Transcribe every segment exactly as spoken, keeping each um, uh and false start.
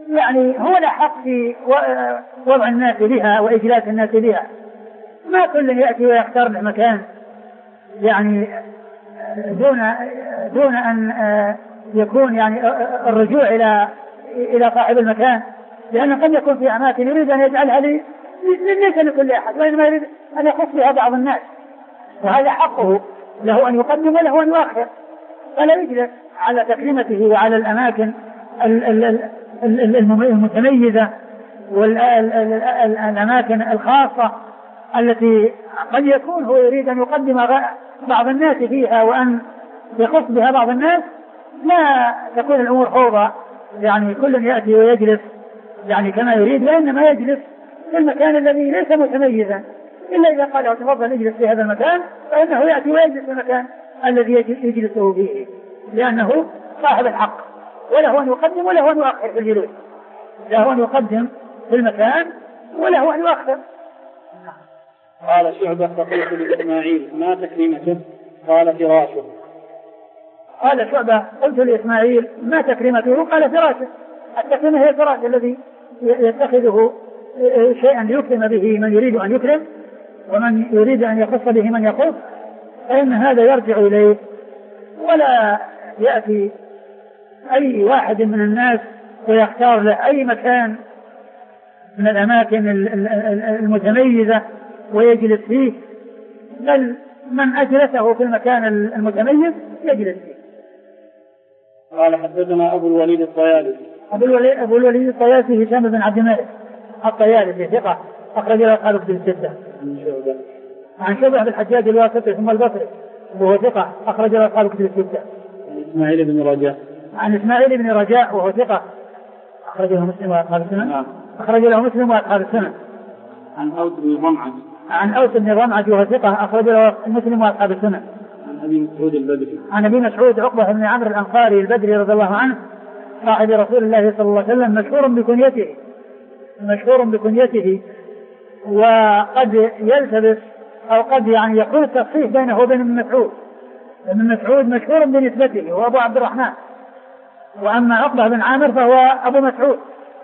يعني هو الأحق في وضع الناس بها وإجلاس الناس بها. ما كل يأتي ويختار له مكان يعني دون دون أن يكون يعني الرجوع إلى إلى صاحب المكان، لأنه قد يكون في أماكن يريد أن يجعلها ليس لكل أحد، وإنما يريد أن يخص بها بعض الناس، وهذا حقه له أن يقدم وله أن يؤخر، فلا يجلس على تكريمته وعلى الأماكن المتميزة والأماكن الخاصة التي قد يكون هو يريد أن يقدم بعض الناس فيها وأن يخص بها بعض الناس. لا تكون الأمور فوضى، يعني كل يأتي ويجلس يعني كما يريد، وإنما يجلس في المكان الذي ليس متميزا، إلا إذا قال له تفضل اجلس في هذا المكان، فإنه يأتي ويجلس في المكان الذي يجلسه فيه، لأنه صاحب الحق، وله أن يقدم وله أن يؤخر في الجلوس، له أن يقدم في المكان وله أن يؤخر. قال شعبة فقلت لإسماعيل ما تكريمته؟ قال فراشه. قال شعبة قلت لإسماعيل ما تكريمته؟ قال فراشه. التكريم هي الفراش الذي يتخذه شيئا ليكرم به من يريد أن يكرم، ومن يريد أن يخص به من يخص، فإن هذا يرجع إليه، ولا يأتي أي واحد من الناس ويختار له أي مكان من الأماكن المتميزة ويجلس فيه، بل من أجلسه في المكان المتميز يجلس فيه. قال حدثنا أبو الوليد الطيالسي. أبو الوليد, أبو الوليد الطيالسي هشام بن عبد الملك الطيالسي ثقة أخرج له أصحاب الكتب الستة. عن شعبة بن الحجاج الواسطي ثم البصري وهو ثقة أخرج له أصحاب الكتب الستة. عن إسماعيل بن رجاء. عن إسماعيل بن رجاء وهو ثقة أخرج له مسلم وأصحاب السنن. أخرج له مسلم وأصحاب السنن. عن أوس بن ضمعج. عن أوس بن ضمعج وهو ثقة أخرج له مسلم وأصحاب السنن. عن أبي مسعود البدري. عن أبي مسعود عقبة بن عمرو الأنصاري البدري رضي الله عنه صاحب رسول الله صلى الله عليه وسلم، مشهور بكنيته مشهور بكنيته وقد يلتبس أو قد يعني يكون التصحيح بينه وبين ابن مسعود. ابن مسعود مشهور بنسبته وأبو عبد الرحمن، وأما عقبة بن عامر فهو أبو مسعود.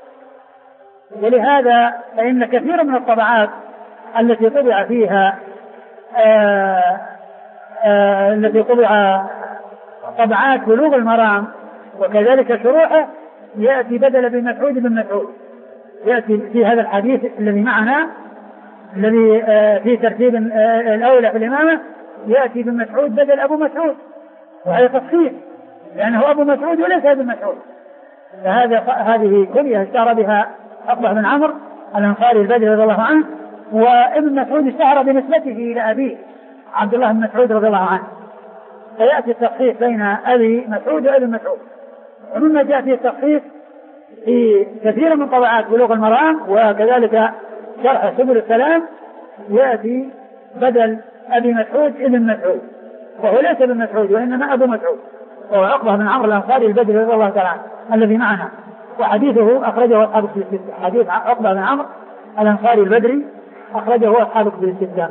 ولهذا فإن كثير من الطبعات التي طبع فيها آآ آآ التي طبع طبعات بلوغ المرام وكذلك شروحه يأتي بدل بن مسعود بن مسعود، يأتي في هذا الحديث الذي معنا الذي في ترتيب الأولى في الإمامة يأتي بن مسعود بدل أبو مسعود، وهذا تصحيح لأنه أبو مسعود وليس ابن مسعود. فهذا هذه كنية اشتهر بها عقبة بن عمرو الأنصاري البدري رضي الله عنه، وابن مسعود اشتهر بنسبته إلى أبيه عبد الله بن مسعود رضي الله عنه، فيأتي التصحيح بين أبي مسعود وابن مسعود. ومما جاء فيه التصحيح في كثير من طبعات بلوغ المرام وكذلك شرح سبل السلام يأتي بدل أبي مسعود ابن مسعود، وهو ليس ابن مسعود وإنما أبو مسعود، وهو عقبة بن عمرو الأنصاري البدري رضي الله تعالى الذي معنا، وحديثه أخرجه أصحاب الكتب الستة. حديث عقبة بن عمرو الأنصاري البدري أخرجه أصحاب الكتب الستة.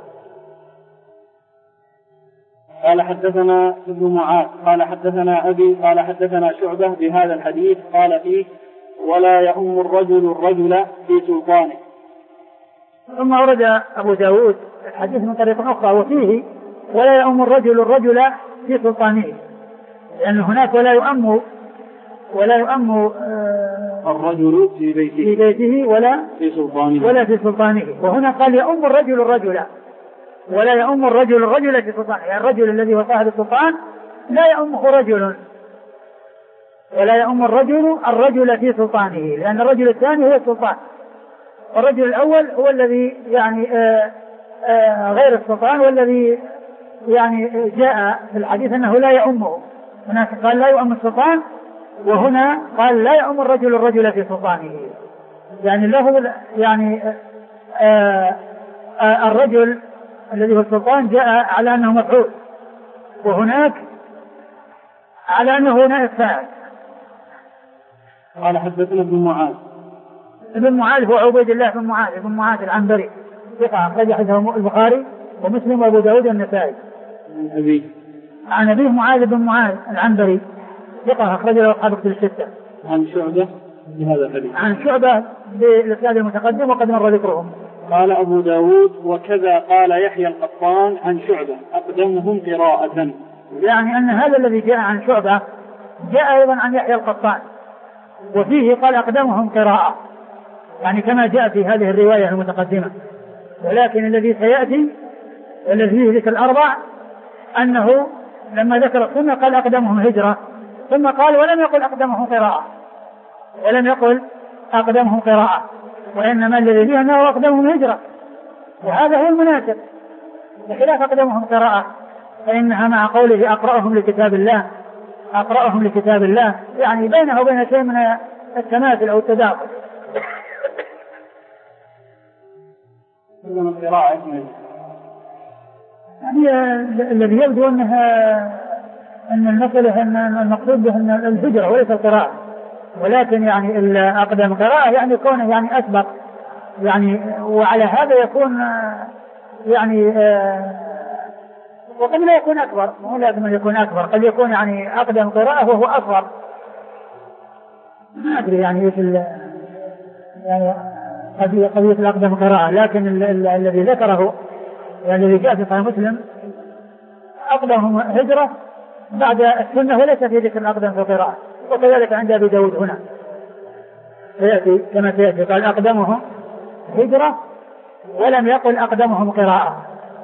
قال حدثنا ابن معاذ قال حدثنا أبي قال حدثنا شعبة بهذا الحديث قال فيه ولا يؤم الرجل الرجل في سلطانه. ثم ورد أبو داود الحديث من طريق أخرى وفيه ولا يؤم الرجل الرجل في سلطانه، لأن هناك ولا يؤم ولا يؤم آه الرجل في بيته, في بيته ولا في سلطانه ولا في سلطانه، وهنا قال يؤم الرجل الرجل ولا يؤم الرجل الرجل في سلطانه، يعني الرجل الذي هو صاحب السلطان لا يؤمه رجل، ولا يؤم الرجل الرجل في سلطانه، لأن الرجل الثاني هو السلطان، والرجل الأول هو الذي يعني آآ آآ غير السلطان، والذي يعني جاء في الحديث أنه لا يؤمه. هناك قال لا يؤم السلطان، وهنا قال لا يؤم الرجل الرجل في سلطانه، يعني له يعني آآ آآ الرجل الذي هو السلطان جاء على أنه مفعول، وهناك على أنه نائب فاعل. قال حدثنا ابن معاذ. ابن معاذ هو عبيد الله بن معاذ بن معاذ العنبري ثقة أخرج حديثه البخاري ومسلم وأبو داود والنسائي. عن أبيه عن أبيه معاذ بن معاذ العنبري ثقة أخرج له أصحاب الكتب الستة. عن شعبة بهذا الحديث. عن شعبة بالإسناد المتقدم وقد مر ذكرهم. قال أبو داود وكذا قال يحيى القطان عن شعبة أقدمهم قراءة. يعني أن هذا الذي جاء عن شعبة جاء أيضا عن يحيى القطان وفيه قال أقدمهم قراءة، يعني كما جاء في هذه الرواية المتقدمة. ولكن الذي سيأتي الذي فيه ذكر الأربع أنه لما ذكر السنة قال أقدمهم هجرة، ثم قال ولم يقل أقدمهم قراءة ولم يقل أقدمهم قراءة وإنما الذي فيه أنه أقدمهم هجرة، وهذا هو المناسب بخلاف أقدمهم قراءة، فإنها مع قوله أقرأهم لكتاب الله أقرأهم لكتاب الله يعني بينه وبين شيء من التماثل أو التداخل. يعني الذي يبدو أنها أن المسألة أن المقصود به أن الهجرة وليس القراءة، ولكن يعني الأقدم قراءة يعني يكون يعني أسبق يعني، وعلى هذا يكون يعني وقد لا يكون أكبر، مو لازم أن يكون أكبر، قد يكون يعني أقدم قراءة وهو أصغر، ما أدري يعني إيش يعني قضية قضية الأقدم قراءة، لكن الذي ذكره يعني الذي جاء في صحيح مسلم أقدمهم هجرة بعد السنة وليس في ذكر الأقدم في القراءة، وكذلك عند أبي داود هنا سيأتي كما سيأتي قال أقدمهم هجرة ولم يقل أقدمهم قراءة.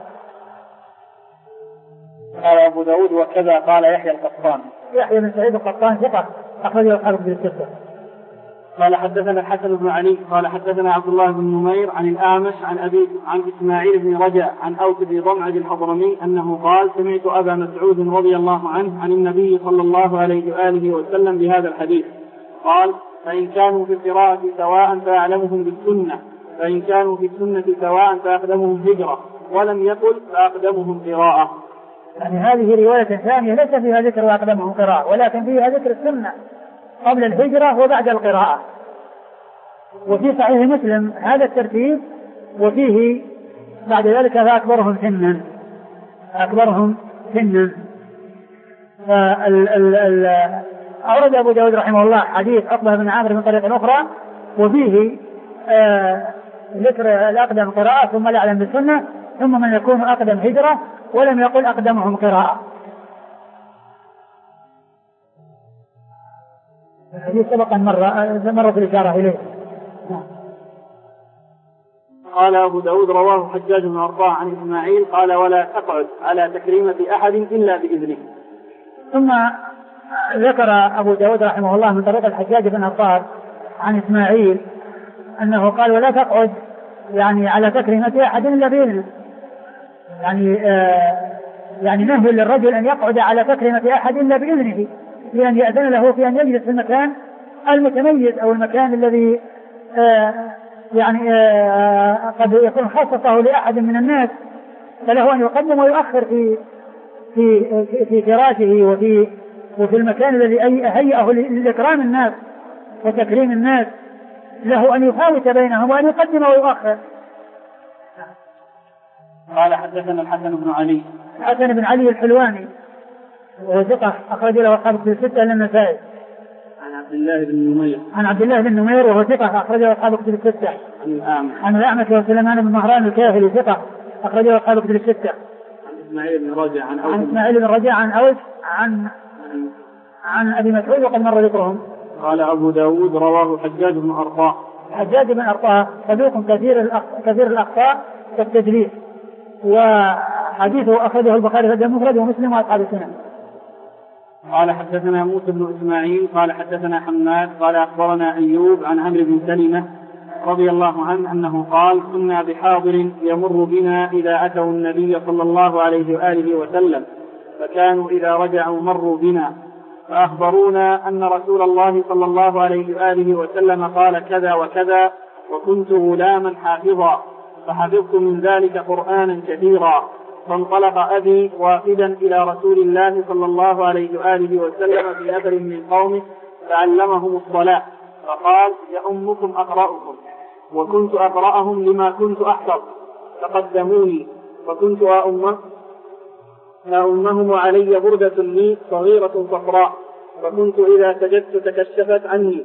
قال أبو داود وكذا قال يحيى القطان. يحيى بن سعيد القطان ثقة أخرجه أصحاب الكتب الستة. قال حدثنا الحسن بن علي قال حدثنا عبد الله بن نمير عن الأعمش عن أبي عن إسماعيل بن رجاء عن أوس بن ضمعة الحضرمي أنه قال سمعت أبا مسعود رضي الله عنه عن النبي صلى الله عليه وآله وسلم بهذا الحديث قال فإن كانوا في القراءة سواء فأعلمهم بالسنة فإن كانوا في السنة سواء فأقدمهم هجرة ولم يقل فأقدمهم قراءة. يعني هذه رواية ثانية ليس فيها ذكر وأقدمهم قراءة ولكن فيها ذكر السنة قبل الهجرة وبعد القراءة. وفي صحيح مسلم هذا الترتيب وفيه بعد ذلك فأكبرهم سنا أكبرهم سنا. أورد أبو داود رحمه الله حديث عقبة بن عامر من طريق أخرى وفيه آه ذكر الأقدم قراءة ثم الأعلم بالسنة ثم من يكون أقدم هجرة ولم يقل أقدمهم قراءة. الحديث سبقا مرة مرة الإشارة إليه. قال أبو داود رواه حجاج بن أرطاة عن إسماعيل قال ولا تقعد على تكريمة أحد إلا بإذنه. ثم ذكر أبو داود رحمه الله من طريق الحجاج بن أرطاة عن إسماعيل أنه قال ولا تقعد يعني على تكريمة أحد إلا بإذنه، يعني آه يعني نهي للرجل أن يقعد على تكريمة أحد إلا بإذنه لأن يأذن له في أن يجلس في المكان المتميز أو المكان الذي آه يعني آه قد يكون خصصه لأحد من الناس، فله أن يقدم ويؤخر في في في فراشه وفي وفي المكان الذي هيئه لإكرام الناس وتكريم الناس، له أن يفاوت بينهم وأن يقدم ويؤخر. قال حدثنا الحسن بن علي الحسن بن علي الحلواني وهو ثقة أخرج له أصحاب الكتب الستة إلا النسائي. عن عبد الله بن نمير عن عبد الله بن نمير وهو ثقة أخرج له أصحاب الكتب الستة. عن الأعمش عن الأعمش وسليمان بن مهران الكاهلي ثقة أخرج له أصحاب الكتب الستة. عن إسماعيل بن رجاء عن أوس عن إسماعيل بن رجاء عن أوس عن عن أبي مسعود وقد مر ذكرهم. قال أبو داود رواه حجاج بن أرطاة. حجاج بن أرطاة صدوق كثير كثير الأخطاء والتدليس، وحديثه أخرجه البخاري في المفرد ومسلم وأصحاب السنن. قال حدثنا موسى بن إسماعيل قال حدثنا حماد قال أخبرنا أيوب عن عمرو بن سلمة رضي الله عنه أنه قال كنا بحاضر يمر بنا إذا أتوا النبي صلى الله عليه وآله وسلم فكانوا إذا رجعوا مروا بنا فأخبرونا أن رسول الله صلى الله عليه وآله وسلم قال كذا وكذا وكنت غلاما حافظا فحفظت من ذلك قرآنا كثيرا. فانطلق أبي وافدا إلى رسول الله صلى الله عليه وآله وسلم في نفر من قومه فعلمهم الصلاة فقال يأمكم أقرأكم وكنت أقرأهم لما كنت أحفظ فقدموني فكنت أؤمهم أؤمهم وعلي بردة لي صغيرة صفراء فكنت إذا سجدت تكشفت عني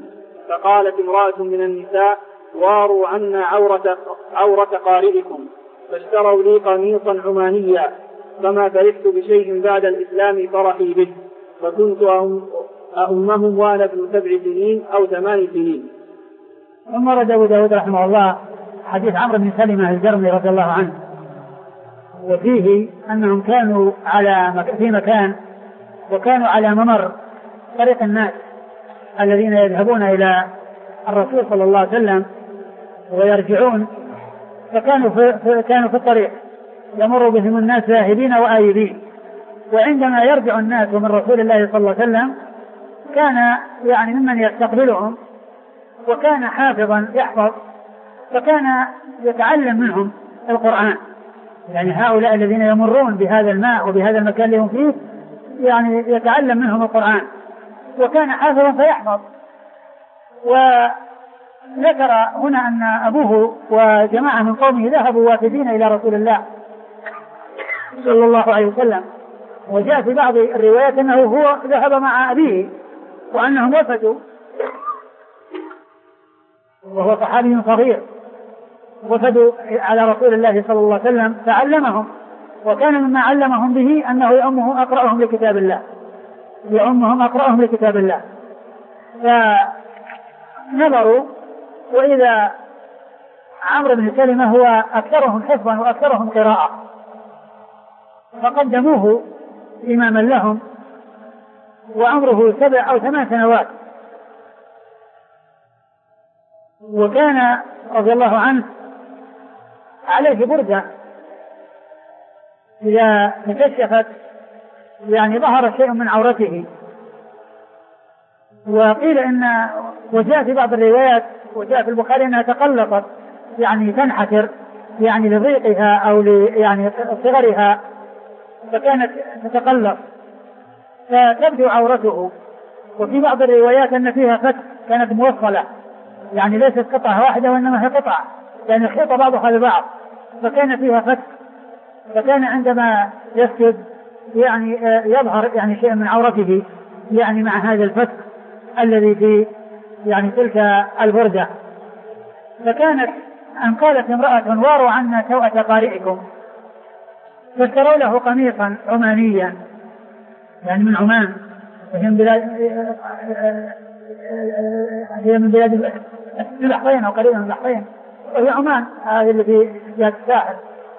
فقالت امرأة من النساء: واروا عنا عورة, عورة قارئكم، فاشتروا لي قميصا عمانيا، فما فرحت بشيء بعد الإسلام فرحي به، فكنت أمهم وأنا ابن سبع سنين أو ثمان سنين. ثم ورد أبو داود رحمه الله حديث عمرو بن سلمة الجرمي رضي الله عنه، وفيه أنهم كانوا على في مكان وكانوا على ممر طريق الناس الذين يذهبون إلى الرسول صلى الله عليه وسلم ويرجعون، فكانوا في, كانوا في الطريق يمر بهم الناس ذاهبين وآيبين، وعندما يرجع الناس من رسول الله صلى الله عليه وسلم كان يعني ممن يستقبلهم وكان حافظا يحفظ، فكان يتعلم منهم القرآن. يعني هؤلاء الذين يمرون بهذا الماء وبهذا المكان اللي هم فيه يعني يتعلم منهم القرآن، وكان حافظا فيحفظ. وذكر هنا أن أبوه وجماعة من قومه ذهبوا وافدين إلى رسول الله صلى الله عليه وسلم، وجاء في بعض الروايات أنه هو ذهب مع أبيه وأنهم وفدوا، وهو صحابي صغير، وفدوا على رسول الله صلى الله عليه وسلم فعلمهم، وكان مما علمهم به أنه يأمهم أقرأهم لكتاب الله يأمهم أقرأهم لكتاب الله. فنظروا وإذا عمرو بن سلمة هو أكثرهم حفظا وأكثرهم قراءة، فقدموه إماما لهم وعمره سبع أو ثمان سنوات. وكان رضي الله عنه عليه بردة إذا تكشفت يعني ظهر شيء من عورته، وقيل إن وجاء في بعض الروايات وجاء في البخاري أنها تقلصت يعني تنحتر يعني لضيقها أو يعني صغرها، فكانت تتقلص فتبدو عورته. وفي بعض الروايات أن فيها فتح كانت موصلة يعني ليست قطعة واحدة وإنما هي قطعة يعني خيط بعضها ببعض، فكان فيها فتح، فكان عندما يسجد يعني يظهر يعني شيء من عورته يعني مع هذا الفتح الذي في يعني تلك البردة. فكانت أن قالت امرأة: واروا عنا سوءة قارئكم، فاشتروا له قميصا عمانيا يعني من عمان، وهي من بلاد هي من بلاد البحرين أو قريبا من البحرين، وهي عمان هذه اللي في جهة الساحل.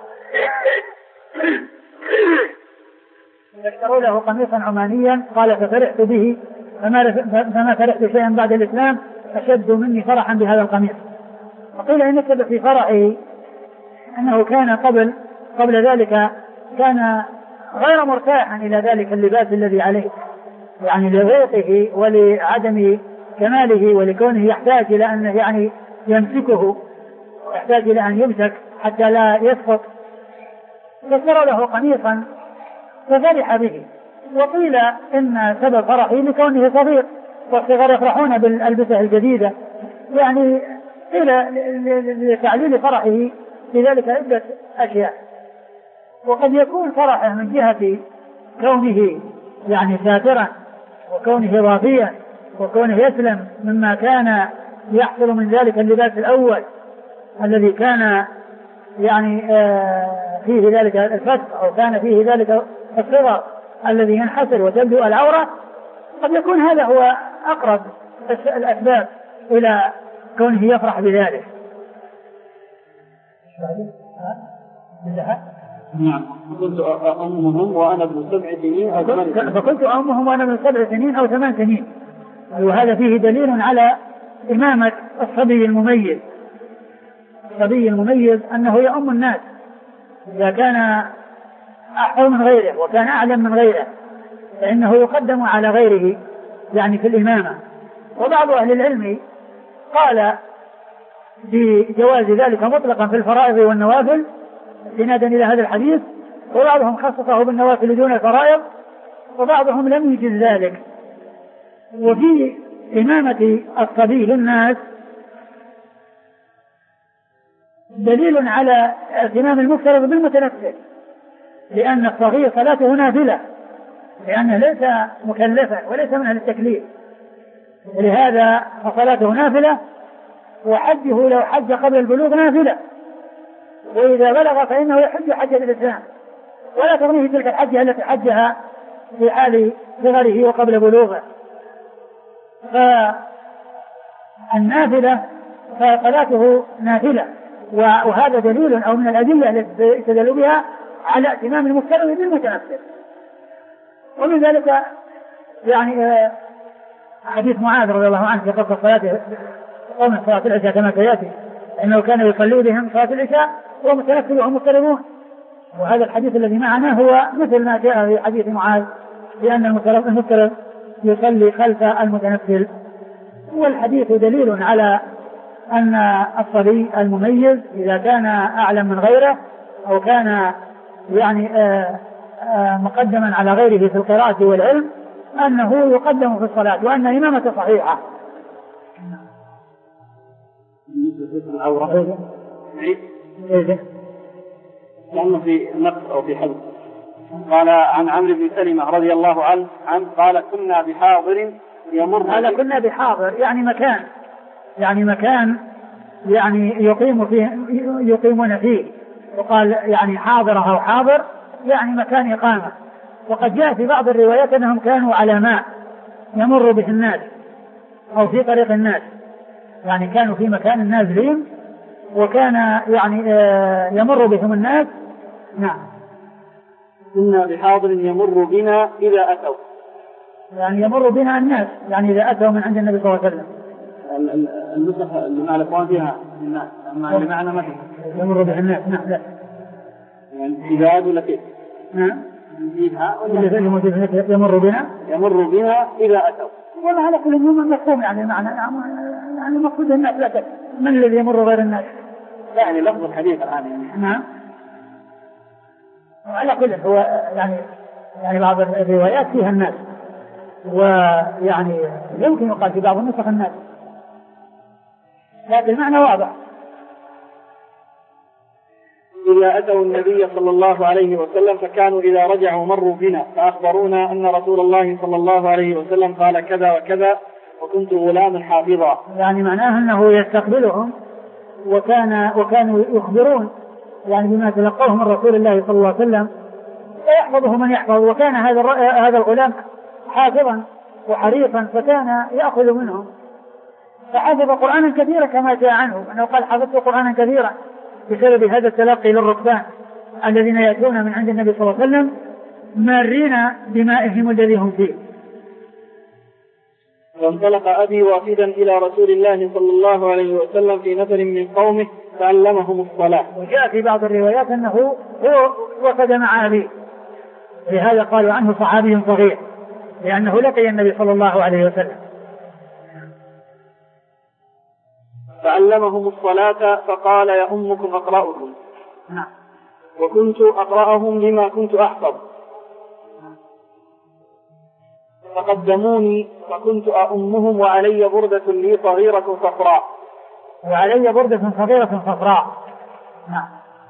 فاشتروا له قميصا عمانيا، قال: ففرحت به فما فرحت شيئا بعد الإسلام أشد مني فرحا بهذا القميص. وقيل إن السبب في فرحه أنه كان قبل قبل ذلك كان غير مرتاحا إلى ذلك اللباس الذي عليه يعني لضيقه ولعدم كماله ولكونه يحتاج إلى أن يعني يمسكه، يحتاج إلى أن يمسك حتى لا يسقط. فاشتروا له قميصا ففرح به. وقيل إن سبب فرحه لكونه صغير، والصغار يفرحون بالألبسة الجديدة، يعني قيل لتعليل فرحه في ذلك عدة أشياء. وقد يكون فرحه من جهة كونه يعني ساترا وكونه ضافيا وكونه يسلم مما كان يحصل من ذلك اللباس الأول الذي كان يعني فيه ذلك الفتح أو كان فيه ذلك الصغر الذي ينحسر وتبدو العورة. قد يكون هذا هو أقرب الأسباب إلى كونه يفرح بذلك. نعم. كنت أمهم وأنا ابن سبع سنين أو ثمان سنين. فكنت أمهم وأنا ابن سبع سنين أو ثمان سنين. وهذا فيه دليل على إمامة الصبي المميز. الصبي المميز أنه يؤم الناس إذا كان أحفظ من غيره وكان أعلم من غيره فإنه يقدم على غيره يعني في الإمامة. وبعض أهل العلم قال بجواز ذلك مطلقا في الفرائض والنوافل استنادا إلى هذا الحديث، وبعضهم خصصه بالنوافل دون الفرائض، وبعضهم لم يجز ذلك. وفي إمامة الصبي للناس دليل على اهتمام المفترض بالمتنفل، لأن الصغير صلاته نافلة، لأنه ليس مكلفا وليس من أهل التكليف، لهذا فصلاته نافلة، وحجه لو حج قبل البلوغ نافلة، وإذا بلغ فإنه يحج حجة الإسلام، ولا تغنيه تلك الحجة التي حجها في حال صغره وقبل بلوغه. فالنافلة فصلاته نافلة، وهذا دليل أو من الأدلة التي استدلوا بها على اتمام المفترض بالمتنفل. ومن ذلك يعني حديث معاذ رضي الله عنه في قصة صلاته قوم صلاة العشاء كما سيأتي، أنه كان يصلي بهم صلاة العشاء ومتنفل وهم مفترضون. وهذا الحديث الذي معنا هو مثل ما جاء في حديث معاذ بأن المفترض يصلي خلف المتنفل. والحديث دليل على أن الصبي المميز إذا كان أعلم من غيره أو كان يعني آآ آآ مقدما على غيره في القراءة والعلم أنه يقدم في الصلاة، وأن إمامته صحيحة. لأنه في نقص أو في حذف. قال عن عمرو بن سلمة رضي الله عنه قال كنا بحاضر يمر قال كنا بحاضر يعني مكان يعني مكان يعني يقيم فيه يقيمون فيه، وقال يعني حاضر أو حاضر يعني مكان إقامة. وقد جاء في بعض الروايات أنهم كانوا على ماء يمر به الناس أو في طريق الناس، يعني كانوا في مكان الناس فيه وكان يعني يمر بهم الناس. نعم. كنا بحاضر يمر بنا إذا أتوا، يعني يمر بنا الناس يعني إذا أتوا من عند النبي صلى الله عليه وسلم. النسخة اللي مع الأخوان فيها بمعنى مثل يمر به الناس. نعم. لا يعني إذا أتوا لكيف. نعم. يمر بنا يمر بنا إذا أتوا. والله على كل يوم مفهوم يعني معنى يعني مقصود الناس لا تك من الذي يمر غير الناس. يعني لفظ الحديث الآن يعني. نعم. وعلى كل هو يعني يعني بعض الروايات فيها الناس، ويعني يمكن يقال في بعض النسخ الناس، لكن المعنى واضح. إذا أتوا النبي صلى الله عليه وسلم فكانوا إذا رجعوا مروا بنا فأخبرونا أن رسول الله صلى الله عليه وسلم قال كذا وكذا وكنت غلاما حافظا. يعني معناه أنه يستقبلهم وكان وكانوا يخبرون يعني بما تلقوه من رسول الله صلى الله عليه وسلم ويحفظه من يحفظ. وكان هذا هذا الغلام حافظا وحريصا فكان يأخذ منهم، فحفظ قرآنا كثيرا كما جاء عنه أنه قال حفظت قرآنا كثيرا بسبب هذا التلقي للركبان الذين يأتون من عند النبي صلى الله عليه وسلم مارين بمائهم الذي هم فيه. وانطلق أبي وافدا إلى رسول الله صلى الله عليه وسلم في نفر من قومه فعلمهم الصلاة. وجاء في بعض الروايات أنه هو وفد مع أبيه، لهذا قالوا عنه صحابي صغير لأنه لقي النبي صلى الله عليه وسلم. فعلمهم الصلاة فقال يا أمكم أقرأكم. نعم. وكنت أقرأهم لما كنت أحفظ فقدموني فكنت أؤمهم وعلي بردة لي صغيرة صفراء. وعلي بردة صغيرة صفراء. نعم.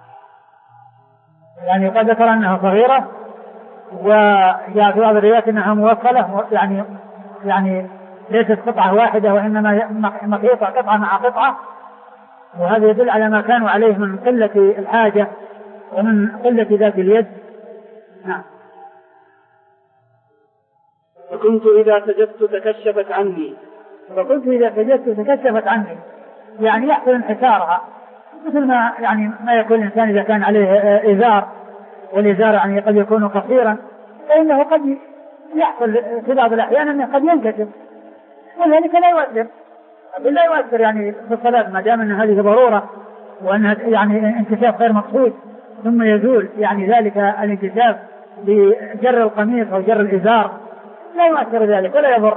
يعني قد ذكر أنها صغيرة، وجاء في بعض الروايات أنها موصلة يعني يعني ليست قطعة واحدة وإنما مخيطة قطعة مع قطعة، وهذا يدل على ما كانوا عليه من قلة الحاجة ومن قلة ذات اليد. نعم. فكنت إذا سجدت تكشفت عني فكنت إذا سجدت تكشفت عني يعني يحصل انحسارها مثل ما يعني ما يكون الإنسان إذا كان عليه إزار، والإزار يعني قد يكون قصيرا فإنه قد يحصل في بعض الأحيان أنه قد ينكشف، وذلك لا يؤثر لا يؤثر يعني في الصلاة ما دام أن هذه ضرورة وأنها يعني انكشاف غير مقصود ثم يزول يعني ذلك الانكشاف بجر القميص أو جر الإزار لا يؤثر ذلك ولا يضر.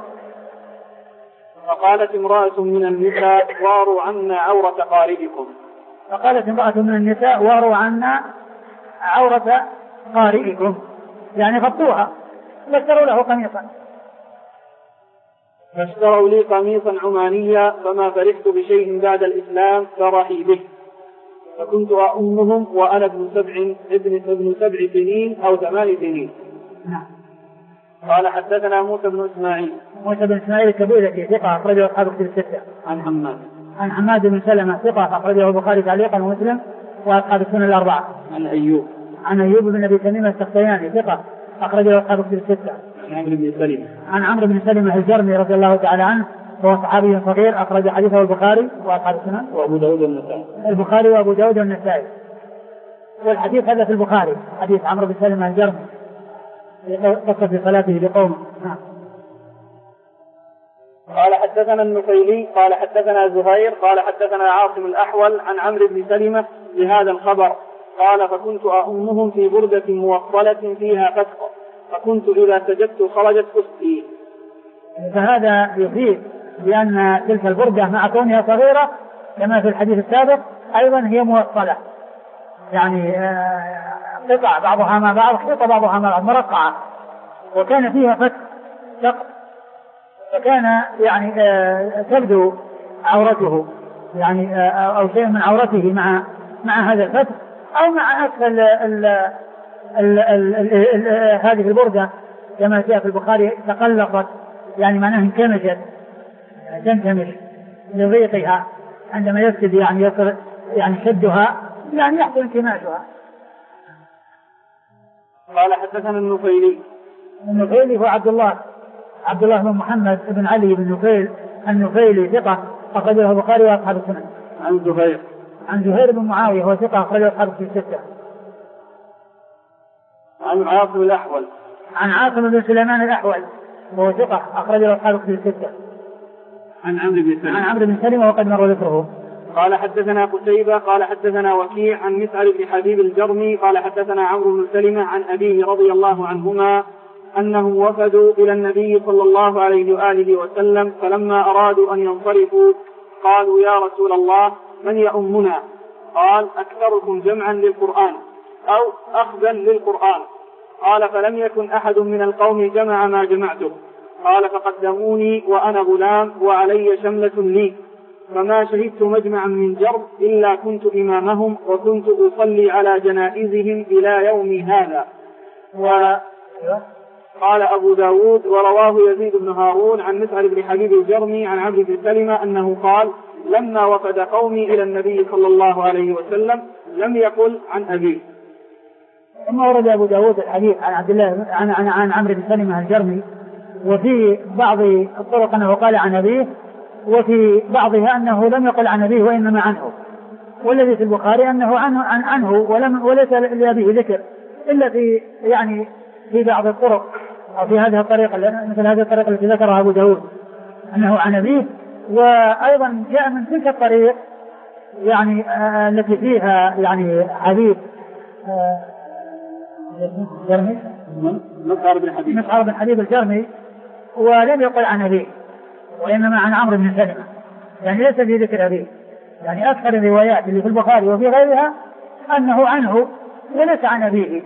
فقالت امرأة من النساء واروا عنا عورة قارئكم. فقالت امرأة من النساء واروا عنا عورة قارئكم يعني غطوها واشتروا له قميصا. فاشتروا لي قميصا عمانيا فما فرحت بشيء بعد الإسلام فرحي به، فكنت أؤمهم وأنا ابن سبع ابن ابن سبع سنين أو ثمان سنين. نعم. قال حدثنا موسى بن إسماعيل. موسى بن إسماعيل الكبيري ثقة أخرجه أصحاب كتب الستة. عن حماد. عن حماد بن سلمة ثقة أخرجه البخاري تعليقا ومسلم وأصحاب السنن الأربعة. عن أيوب. عن أيوب بن أبي تميم السختياني ثقة أخرجه أصحاب كتب الستة. عن عمرو بن سلمة. عن عمرو بن سلمة الجرمي رضي الله تعالى عنه وهو صحابي صغير أخرج حديثه البخاري وأصحاب السنن وأبو داود والنسائي. البخاري وأبو داود والنسائي. والحديث هذا في البخاري حديث عمرو بن سلمة الجرمي قصة في صلاته بقومه. قال حدثنا النفيلي قال حدثنا زهير قال حدثنا عاصم الأحول عن عمرو بن سلمة بهذا الخبر قال فكنت أؤمهم في بردة موصلة فيها فتح فكنت إذا سجدت خرجت أسدي. فهذا يفيد بأن تلك البردة مع كونها صغيرة كما في الحديث السابق أيضا هي موصلة يعني قطع بعضها مع بعض قطع بعضها مع بعض مرقعة وكان فيها فتح سقف فكان يعني تبدو عورته يعني أو شيء من عورته مع مع هذا الفتح أو مع أسفل ال ال ال ال هذه البردة كما جاء في البخاري تقلقت يعني معناه انكمشت تنكمش لضيقها عندما يسجد يعني يصل يعني شدها يعني يحصل انكماشها. قال حدثنا النفيلي. النفيلي هو عبد الله عبد الله بن محمد بن علي بن نفيل النفيلي ثقة أخرجه البخاري وأصحاب السنن. عن زهير. عن زهير بن معاوية هو ثقة أخرجه أصحاب الستة. عن عاصم الأحول. عن عاصم بن سليمان الأحول وهو ثقة أخرجه أصحاب الستة. عن عمرو بن سلمة. عن عمرو بن سلمة وقد مر ذكره. قال حدثنا قتيبة قال حدثنا وكيع عن مسعر بن حبيب الجرمي قال حدثنا عمرو بن سلمة عن أبيه رضي الله عنهما أنهم وفدوا إلى النبي صلى الله عليه وآله وسلم فلما أرادوا أن ينصرفوا قالوا يا رسول الله من يؤمنا؟ قال أكثركم جمعا للقرآن أو أخذا للقرآن. قال فلم يكن أحد من القوم جمع ما جمعته. قال فقدموني وأنا غلام وعلي شملة لي فما شهدت مجمعا من جرب إلا كنت إمامهم وكنت أصلي على جنائزهم إلى يوم هذا. قال أبو داود ورواه يزيد بن هارون عن مسعر بن حبيب الجرمي عن عبد بن سلمة أنه قال لما وفد قومي إلى النبي صلى الله عليه وسلم لم يقل عن أبيه. ثم ورد أبو داود الحديث عن عبد الله عن عن, عن عمرو بن سلمة الجرمي وفي بعض الطرق أنه قال عن أبيه وفي بعضها أنه لم يقل عن أبيه وإنما عنه والذي في البخاري أنه عنه عن عنه ولم وليس لأبيه ذكر إلا في يعني في بعض الطرق أو في هذه الطريقة مثل هذه الطريقة التي ذكرها أبو داود أنه عن أبيه. وأيضا جاء من تلك الطريق يعني آه التي فيها يعني حديث آه جرمي مسعر بن حبيب مسعر بن حبيب الجرمي ولم يقل عن أبيه وإنما عن عمرو بن سلمة يعني ليس في ذكر أبيه يعني أكثر الروايات اللي في البخاري وفي غيرها أنه عنه وليس عن أبيه.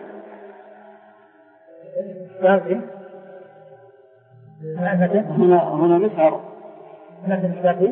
هنا هنا مسعر مثل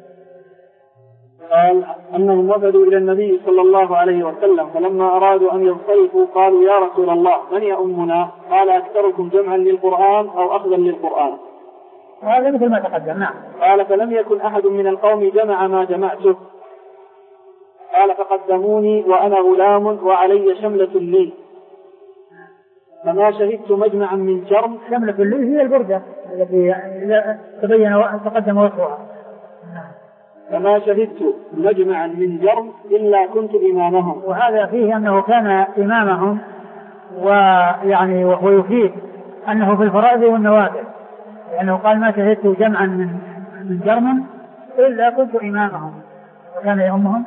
قال أنهم وفدوا إلى النبي صلى الله عليه وسلم فلما أرادوا أن ينصرفوا قالوا يا رسول الله من يؤمنا؟ قال أكثركم جمعا للقرآن أو أخذا للقرآن. وهذا مثل ما تقدم. نعم. قال فلم يكن أحد من القوم جمع ما جمعته. قال فقدموني وأنا غلام وعلي شملة لي فما شهدت مجمعا من جرم. شملة لي هي البردة التي تبين تقدم وصفها. فما شهدت مجمعا من جرم إلا كنت إمامهم. وهذا فيه أنه كان إمامهم ويعني وهو يفيد أنه في الفرائض والنوافل لأنه قال ما شهدت جمعا من من جرم إلا كنت إمامهم وكان يؤمهم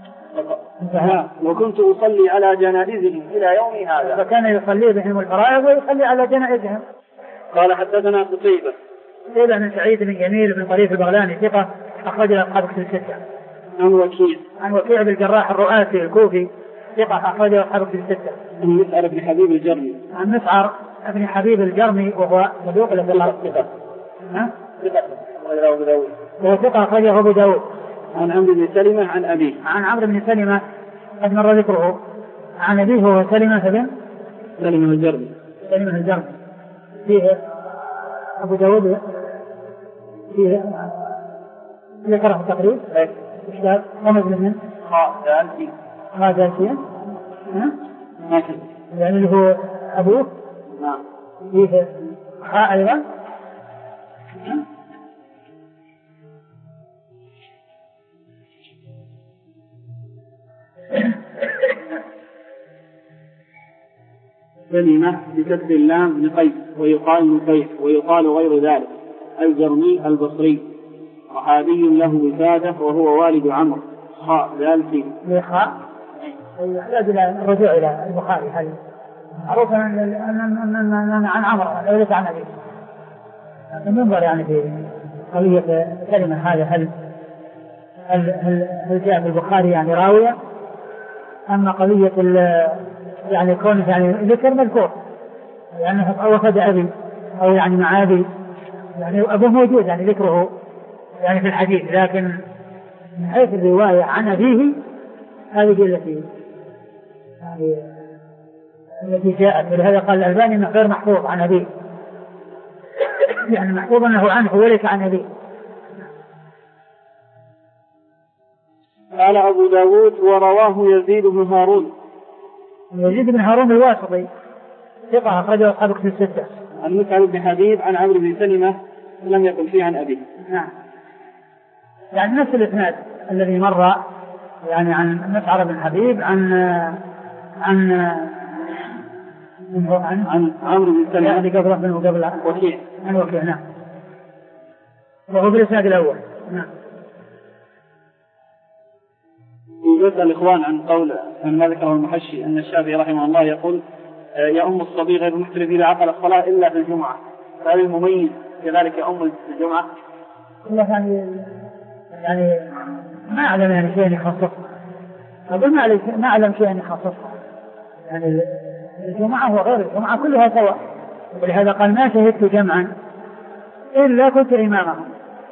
وكنت أصلي على جنائزهم إلى يوم هذا. فكان يصلي بهم الفرائض ويصلي على جنائزهم. قال حدثنا قتيبة قتيبة بن سعيد بن جميل بن طريف البغلاني ثقة أخرج أصحاب كتب الستة. عن وكيع عن وكيع بن الجراح الرؤاسي الكوفي ثقة أخرج أصحاب كتب الستة. عن مسعر بن حبيب الجرمي عن مسعر بن حبيب الجرمي وهو صدوق له ثقة ها ثقة أبو داود وهو ثقة أخرجه أبو داود. عن عمرو بن سلمة عن أبيه عن عمرو بن سلمة قد مر ذكره عن أبيه وهو سلمة بن سلمة الجرمي سلمة الجرمي فيه أبو داود فيه ذكره التقريب إشكال رمز من خاء دال سين خاء دال سين ماشي يعني اللي هو أبوه نعم فيه خاء أيضا كلمة بكسر اللام نقيس ويقال نقيس ويقال غير ذلك. الجرمي البصري صحابي له وفادة وهو والد عمرو خاء ذال سين خاء يحتاج إلى الرجوع إلى البخاري. هل معروف أن عن عمرو ليس عن أبيه ننظر يعني في قضية كلمة هذا هل هل هل, هل جاء في البخاري يعني راوية أما قضية يعني كونه يعني ذكر مذكور يعني أو وفد أبي أو يعني مع أبي يعني أبوه موجود يعني ذكره يعني في الحديث لكن من حيث الرواية عن أبيه هذه التي يعني التي جاءت ولهذا قال الألباني أنه غير محفوظ عن أبيه يعني محفوظ أنه عنه وليس عن أبيه. قال أبو داود ورواه يزيد بن هارون. يزيد بن هارون الواسطي ثقة أخرجه أصحاب كتب الستة. عن مسعد بن حبيب عن عمرو بن سلمة لم يكن فيه عن أبيه. نعم يعني نفس الإسناد الذي مر يعني عن مسعد بن حبيب عن عن عن, عن عمرو بن سلمة يعني قبل منه قبل وكيع عن وكيع. نعم وهو بالإسناد الأول. نعم. يسأل الإخوان عن قول ما ذكره المحشي أن الشافعي رحمه الله يقول يا أم الصبي غير محترف إذا عقل الصلاة إلا في الجمعة فهل المميز كذلك يا أم الجمعة؟ والله يعني يعني ما أعلم يعني شيء يخصص أقول ما ما أعلم شيء يخصص يعني الجمعة وغير الجمعة كلها سواء ولهذا قال ما شهدت جمعا إلا كنت إمامهم.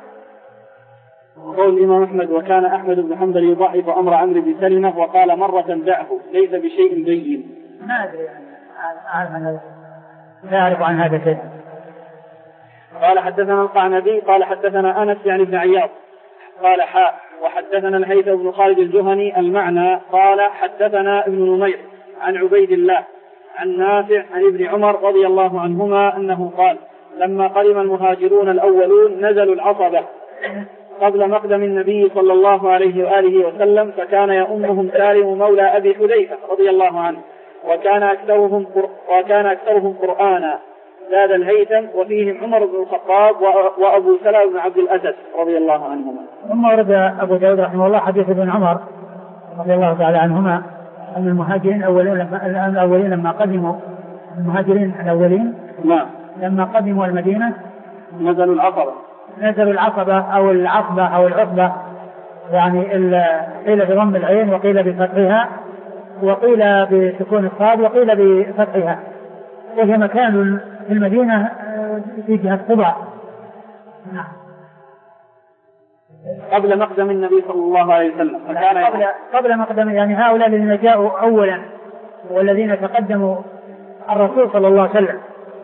وقول الإمام أحمد وكان أحمد بن حنبل يضعف أمر عمرو بن سلمة وقال مرة دعه ليس بشيء بين. ما أدري يعني أعرف عن هذا لا أعرف عن هذا شيء. قال حدثنا القعنبي قال حدثنا أنس يعني بن عياض قال حاء وحدثنا الهيثم بن خالد الجهني المعنى قال حدثنا ابن نمير عن عبيد الله عن نافع عن ابن عمر رضي الله عنهما أنه قال لما قدم المهاجرون الأولون نزلوا العصبة قبل مقدم النبي صلى الله عليه وآله وسلم فكان يؤمهم سالم مولى أبي حذيفة رضي الله عنه وكان أكثرهم, وكان أكثرهم قرآنا زاد الهيثم وفيهم عمر بن الخطاب وأبو سلمة بن عبد الأسد رضي الله عنهما. ثم ورد أبو داود رحمه الله حديث ابن عمر رضي الله تعالى عنهما أن المهاجرين الأولين لما, الأولين لما قدموا المهاجرين الأولين نعم لما قدموا المدينة نزلوا العصبة نزلوا العصبة أو العصبة أو العصبة يعني قيل بضم العين وقيل بفتحها وقيل بسكون الصاد وقيل بفتحها وهي مكان في المدينة في جهة قباء. نعم قبل مقدم النبي صلى الله عليه وسلم فكان قبل, قبل مقدم يعني هؤلاء الذين جاءوا أولا والذين تقدموا الرسول صلى الله عليه وسلم.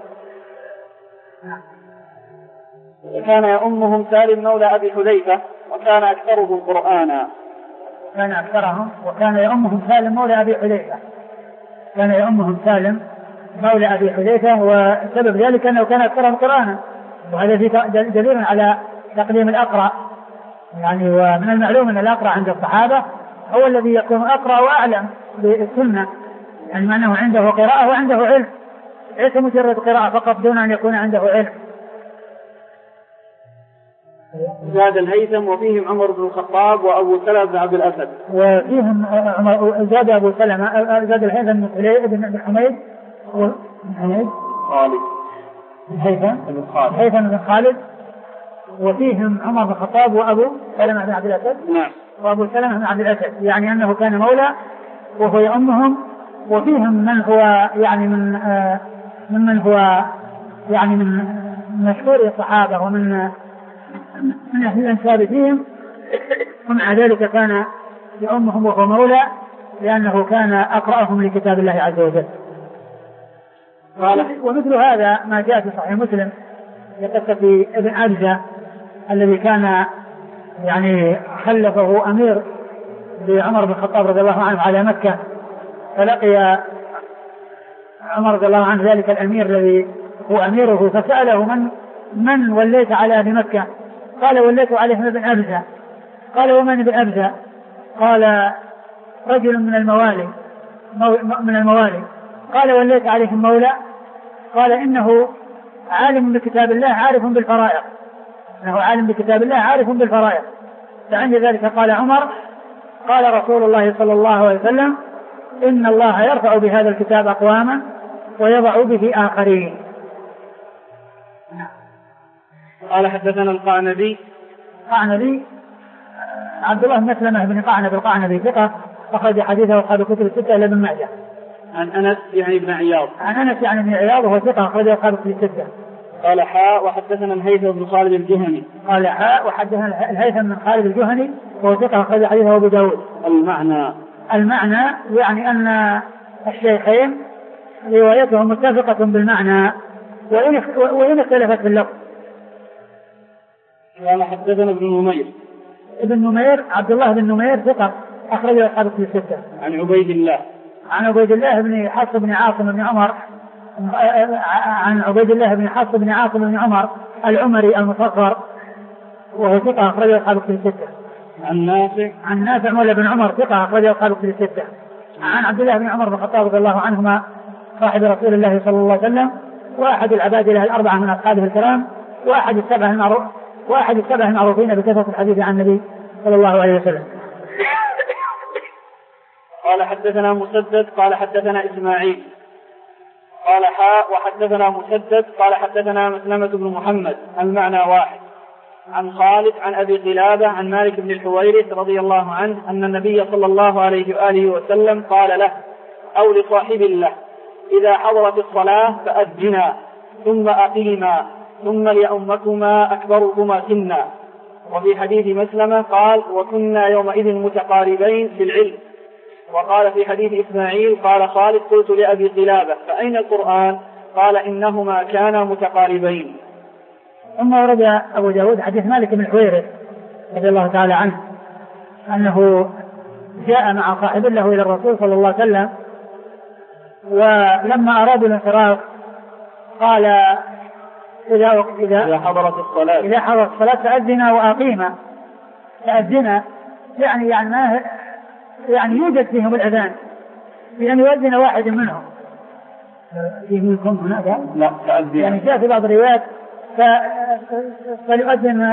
نعم. كان يؤمهم سالم مولى أبي حذيفة وكان أكثرهم قرآنا كان أكثرهم وكان يؤمهم سالم مولى أبي حذيفة كان يؤمهم سالم مولى أبي حذيفة وسبب ذلك أنه كان أكثرهم قرآنا وهذا دليل على تقديم الأقرأ يعني ومن المعلوم أن الأقرأ عند الصحابة هو الذي يكون أقرأ وأعلم بالسنة يعني ما أنه عنده قراءة وعنده علم ليس مجرد قراءة فقط دون أن يكون عنده علم. زاد الهيثم وفيهم عمر بن الخطاب وأبو سلمة بن عبد الأسد وفيهم زاد أبو سلمة زاد الهيثم بن حميد بن حميد خالد الهيثم بن خالد الهيثم بن خالد وفيهم عمر بن الخطاب وأبو سلمة بن عبد الأسد. نعم وأبو سلمة بن عبد الأسد يعني أنه كان مولى وهو يؤمهم وفيهم من هو يعني من آه من هو يعني من مشهور الصحابة ومن من أهل الأنساب فيهم ومع ذلك كان يؤمهم وهو مولى لأنه كان أقرأهم لكتاب الله عز وجل. قال ومثل هذا ما جاء في صحيح مسلم في قصة ابن أبزة الذي كان يعني خلفه أمير بعمر بن الخطاب رضي الله عنه على مكة، فلقي عمر رضي الله عنه ذلك الأمير الذي هو أميره فسأله من من وليت على أهل مكة؟ قال وليت عليهم ابن أبزة. قال ومن ابن أبزة؟ قال رجل من الموالي من الموالي. قال وليت عليهم مولى؟ قال إنه عالم بكتاب الله عارف بالفرائض، إنه عالم بكتاب الله عارف بالفرائض. فعند ذلك قال عمر قال رسول الله صلى الله عليه وسلم إن الله يرفع بهذا الكتاب أقواما ويضع به آخرين. قال حدثنا القعنبي قعنبي عبد الله بن مسلمة بن قعنب القعنبي ثقة أخرج حديثه أصحاب الكتب الستة إلا ابن ماجه. عن أنس يعني ابن عياض عن أنس يعني ابن عياض وهو ثقة أخرج أصحاب الكتب الستة. قال حاء وحدثنا الهيثم بن خالد الجهني. قال حاء وحدثنا الهيثم بن خالد الجهني وهو ثقة أخرج حديثه أبو داود. المعنى المعنى يعني أن الشيخين روايتهم متفقة بالمعنى وإن اختلفت في اللفظ. قال حدثنا ابن نمير ابن نمير عبد الله بن نمير ثقة أخرج أصحاب الكتب الستة. عن عبيد الله عن عبيد الله بن حفص بن عاصم بن عمر عن عبيد الله بن حفص بن عاصم بن عمر العمري المصغر وهو ثقة أخرج أصحاب الكتب الستة. عن نافع عن نافع مولى بن عمر ثقة أخرج أصحاب الكتب الستة. عن عبد الله بن عمر بن الخطاب رضي الله عنهما صاحب رسول الله صلى الله عليه وسلم وأحد العباد له الأربعة من أصحابه الكرام وأحد السبع المعروف وأحد السبع المعروفين بكثرة الحديث عن النبي صلى الله عليه وسلم. قال حدثنا مسدد قال حدثنا إسماعيل قال حاء وحدثنا مسدد قال حدثنا مسلمة بن محمد المعنى واحد. عن خالد عن أبي قلابة عن مالك بن الحويرث رضي الله عنه أن النبي صلى الله عليه وآله وسلم قال له أو لصاحب له إذا حضرت الصلاة فأذنا ثم أقيما ثم لأمكما أكبركما سنا. وفي حديث مسلمة قال وكنا يومئذ متقاربين في العلم. وقال في حديث إسماعيل قال خالد قلت لأبي قلابة فأين القرآن؟ قال إنهما كانا متقاربين. ثم ورد أبو داود حديث مالك بن الحويرث رضي الله تعالى عنه أنه جاء مع صاحب له إلى الرسول صلى الله عليه وسلم ولما أرادوا الانصراف قال إذا, إذا, إذا حضرت الصلاة إذا حضرت الصلاة فأذنا وأقيما. فأذنا يعني يعني ما يعني يوجد فيهم الأذان بأن يؤذن واحد منهم. يمكن هناك لا تأذن يعني جاء في بعض الروايات فليؤذن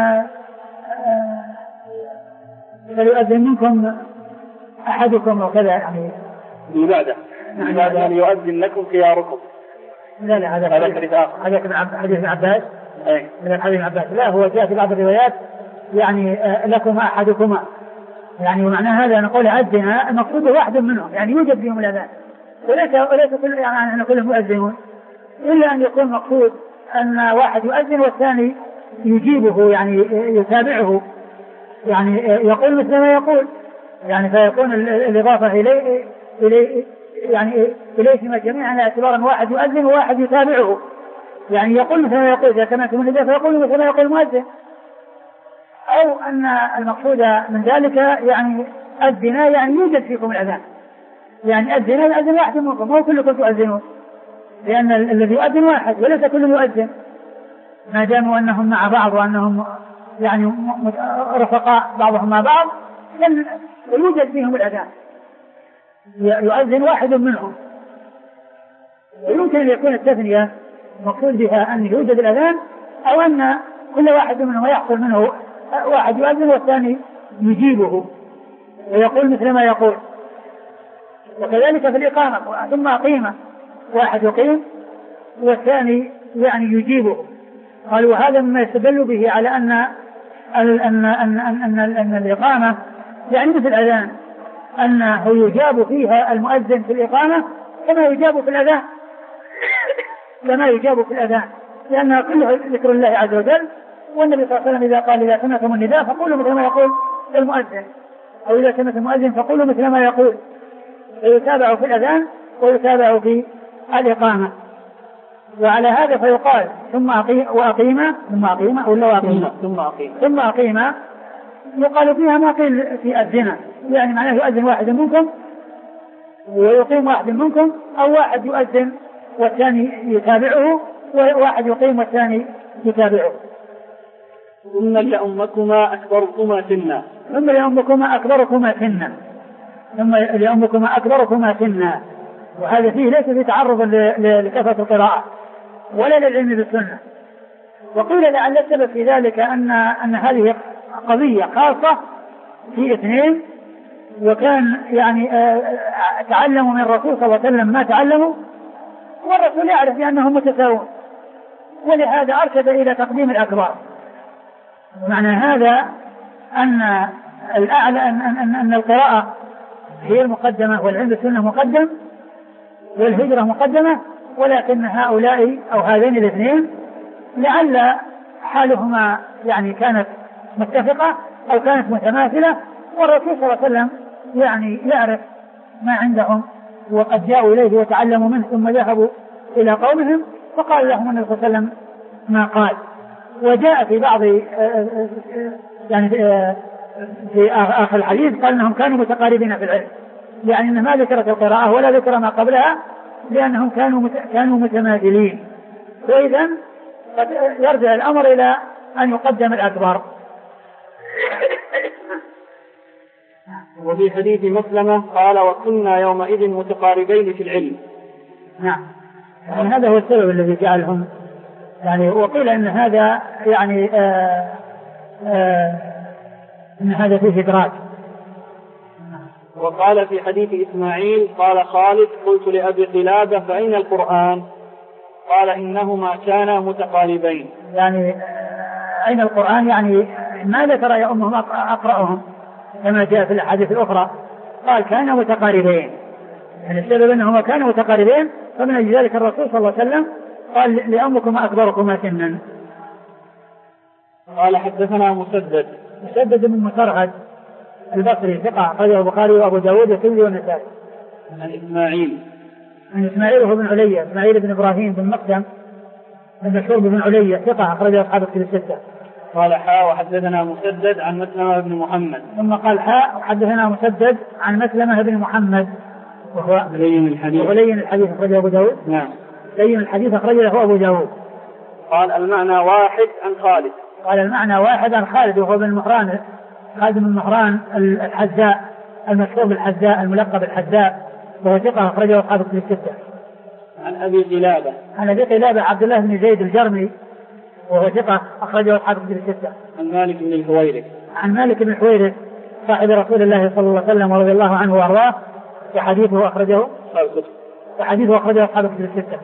فليؤذن منكم أحدكم وكذا يعني بعده بعد أن يؤذن لكم خياركم. لا لا هذا حديث حديث ابن عباس من حديث ابن عباس. لا هو جاء في بعض الروايات يعني لكم أحدكما يعني ومعنى هذا نقول أذن المقصود واحد منهم يعني يوجد فيهم الأذان وليس وليس كل يعني أن كلهم مؤذنون إلا أن يكون مقصود أن واحد يؤذن والثاني يجيبه يعني يتابعه يعني يقول مثل ما يقول يعني فيكون الإضافة إليه إليه يعني إليهما جميعا على اعتبار أن واحد يؤذن وواحد يتابعه يعني يقول مثل ما يقول إذا سمعتم النداء فيقول مثل ما يقول المؤذن. أو أن المقصود من ذلك يعني الزنا يعني يوجد فيكم الأذان يعني الزنا الأذن واحد منكم مو كلكم تؤذنون لأن الذي يؤذن واحد وليس كلهم يؤذن ما داموا أنهم مع بعض وأنهم يعني رفقاء بعضهم مع بعض لن يوجد فيهم الأذان يؤذن واحد منهم. ويمكن أن يكون التثنية مقصود بها أن يوجد الأذان أو أن كل واحد منهم يحصل منه واحد يؤذن والثاني يجيبه ويقول مثل ما يقول. وكذلك في الإقامة ثم أقيمة واحد يقيم والثاني يعني يجيبه. قالوا وهذا مما يستدل به على أن أن أن أن, أن, أن الإقامة يعني مثل الأذان أنه يجاب فيها المؤذن في الإقامة كما يجاب في الأذان كما يجاب في الأذان لأنها كلها ذكر الله عز وجل. والنبي صلى الله عليه وسلم إذا قال إذا سمعتم النداء فقولوا مثل ما يقول المؤذن أو إذا سمعتم المؤذن فقولوا مثل ما يقول. فيتابع في الأذان ويتابع في الإقامة. وعلى هذا فيقال ثم أقيم وأقيم ثم أقيم ولا وأقيم ثم أقيم ثم أقيم يقال فيها ما قيل في الزنا، يعني معناه يؤذن واحد منكم ويقيم واحد منكم، أو واحد يؤذن والثاني يتابعه، وواحد يقيم والثاني يتابعه. ثم لأمكما أكبركما سنا ثم لأمكما أكبركما سنا ثم لأمكما أكبركما سنا وهذا فيه ليس في تعرض لكثرة القراءة ولا للعلم بالسنة. وقيل لعل السبب في ذلك أن أن هذه قضية خاصة في اثنين، وكان يعني تعلموا من الرسول صلى الله عليه وسلم ما تعلموا، والرسول يعرف بأنهم متساوون، ولهذا أرشد إلى تقديم الأكبر. معنى هذا أن الأعلى أن, أن, أن القراءة هي المقدمة والعلم بالسنة مقدم والهجرة مقدمة، ولكن هؤلاء أو هذين الاثنين لعل حالهما يعني كانت متفقة أو كانت متماثلة، والرسول صلى الله عليه وسلم يعني يعرف ما عندهم، وقد جاءوا إليه وتعلموا منه ثم ذهبوا إلى قومهم فقال لهم النبي صلى الله عليه وسلم ما قال. وجاء في بعض يعني في آخر الحديث قال أنهم كانوا متقاربين في العلم، يعني أن ما ذكرت القراءة ولا ذكر ما قبلها لأنهم كانوا كانوا متماثلين. وإذا قد يرجع الأمر إلى أن يقدم الأكبر. وفي حديث مسلمة قال وكنا يومئذ متقاربين في العلم. نعم، يعني هذا هو السبب الذي جعلهم يعني. وقيل ان هذا يعني آآ آآ ان هذا فيه إدراج. وقال في حديث إسماعيل قال خالد قلت لأبي قلابة فأين القرآن؟ قال إنهما كانا متقاربين. يعني أين القرآن؟ يعني ما ذكر يا أمهم أقرأهم كما جاء في الأحاديث الأخرى، قال كانا متقاربين، يعني السبب أنهما كانوا متقاربين، فمن أجل ذلك الرسول صلى الله عليه وسلم قال لأمكما أكبركما سنا. قال حدثنا مسدد مسدد بن مسرهد البصري ثقة أخرجه البخاري وأبو داود والترمذي والنسائي. عن إسماعيل عن إسماعيل هو بن علية إسماعيل بن إبراهيم بن مقدم المشهور بن علية ثقة أخرجه أصحاب الكتب الستة. قال حاء وحدثنا مسدد عن مسلمة بن محمد. ثم قال حاء وحدثنا مسدد عن مسلمة بن محمد وهو لين الحديث ولين الحديث أخرجه أبو داود. نعم لين الحديث أخرجه أبو داود. قال المعنى واحد عن خالد. قال المعنى واحد عن خالد وهو بن مهران خالد بن مهران الحذاء المشهور بالحذاء الملقب بالحذاء وهو ثقة أخرجه أصحاب الكتب الستة. عن أبي قلابة عن أبي قلابة عبد الله بن زيد الجرمي وهو ثقة أخرجه أصحاب الكتب الستة. عن مالك بن الحويرث عن مالك بن الحويرث صاحب رسول الله صلى الله عليه وسلم ورضي الله عنه وأرضاه وحديثه أخرجه وحديثه أخرجه أصحاب الكتب الستة.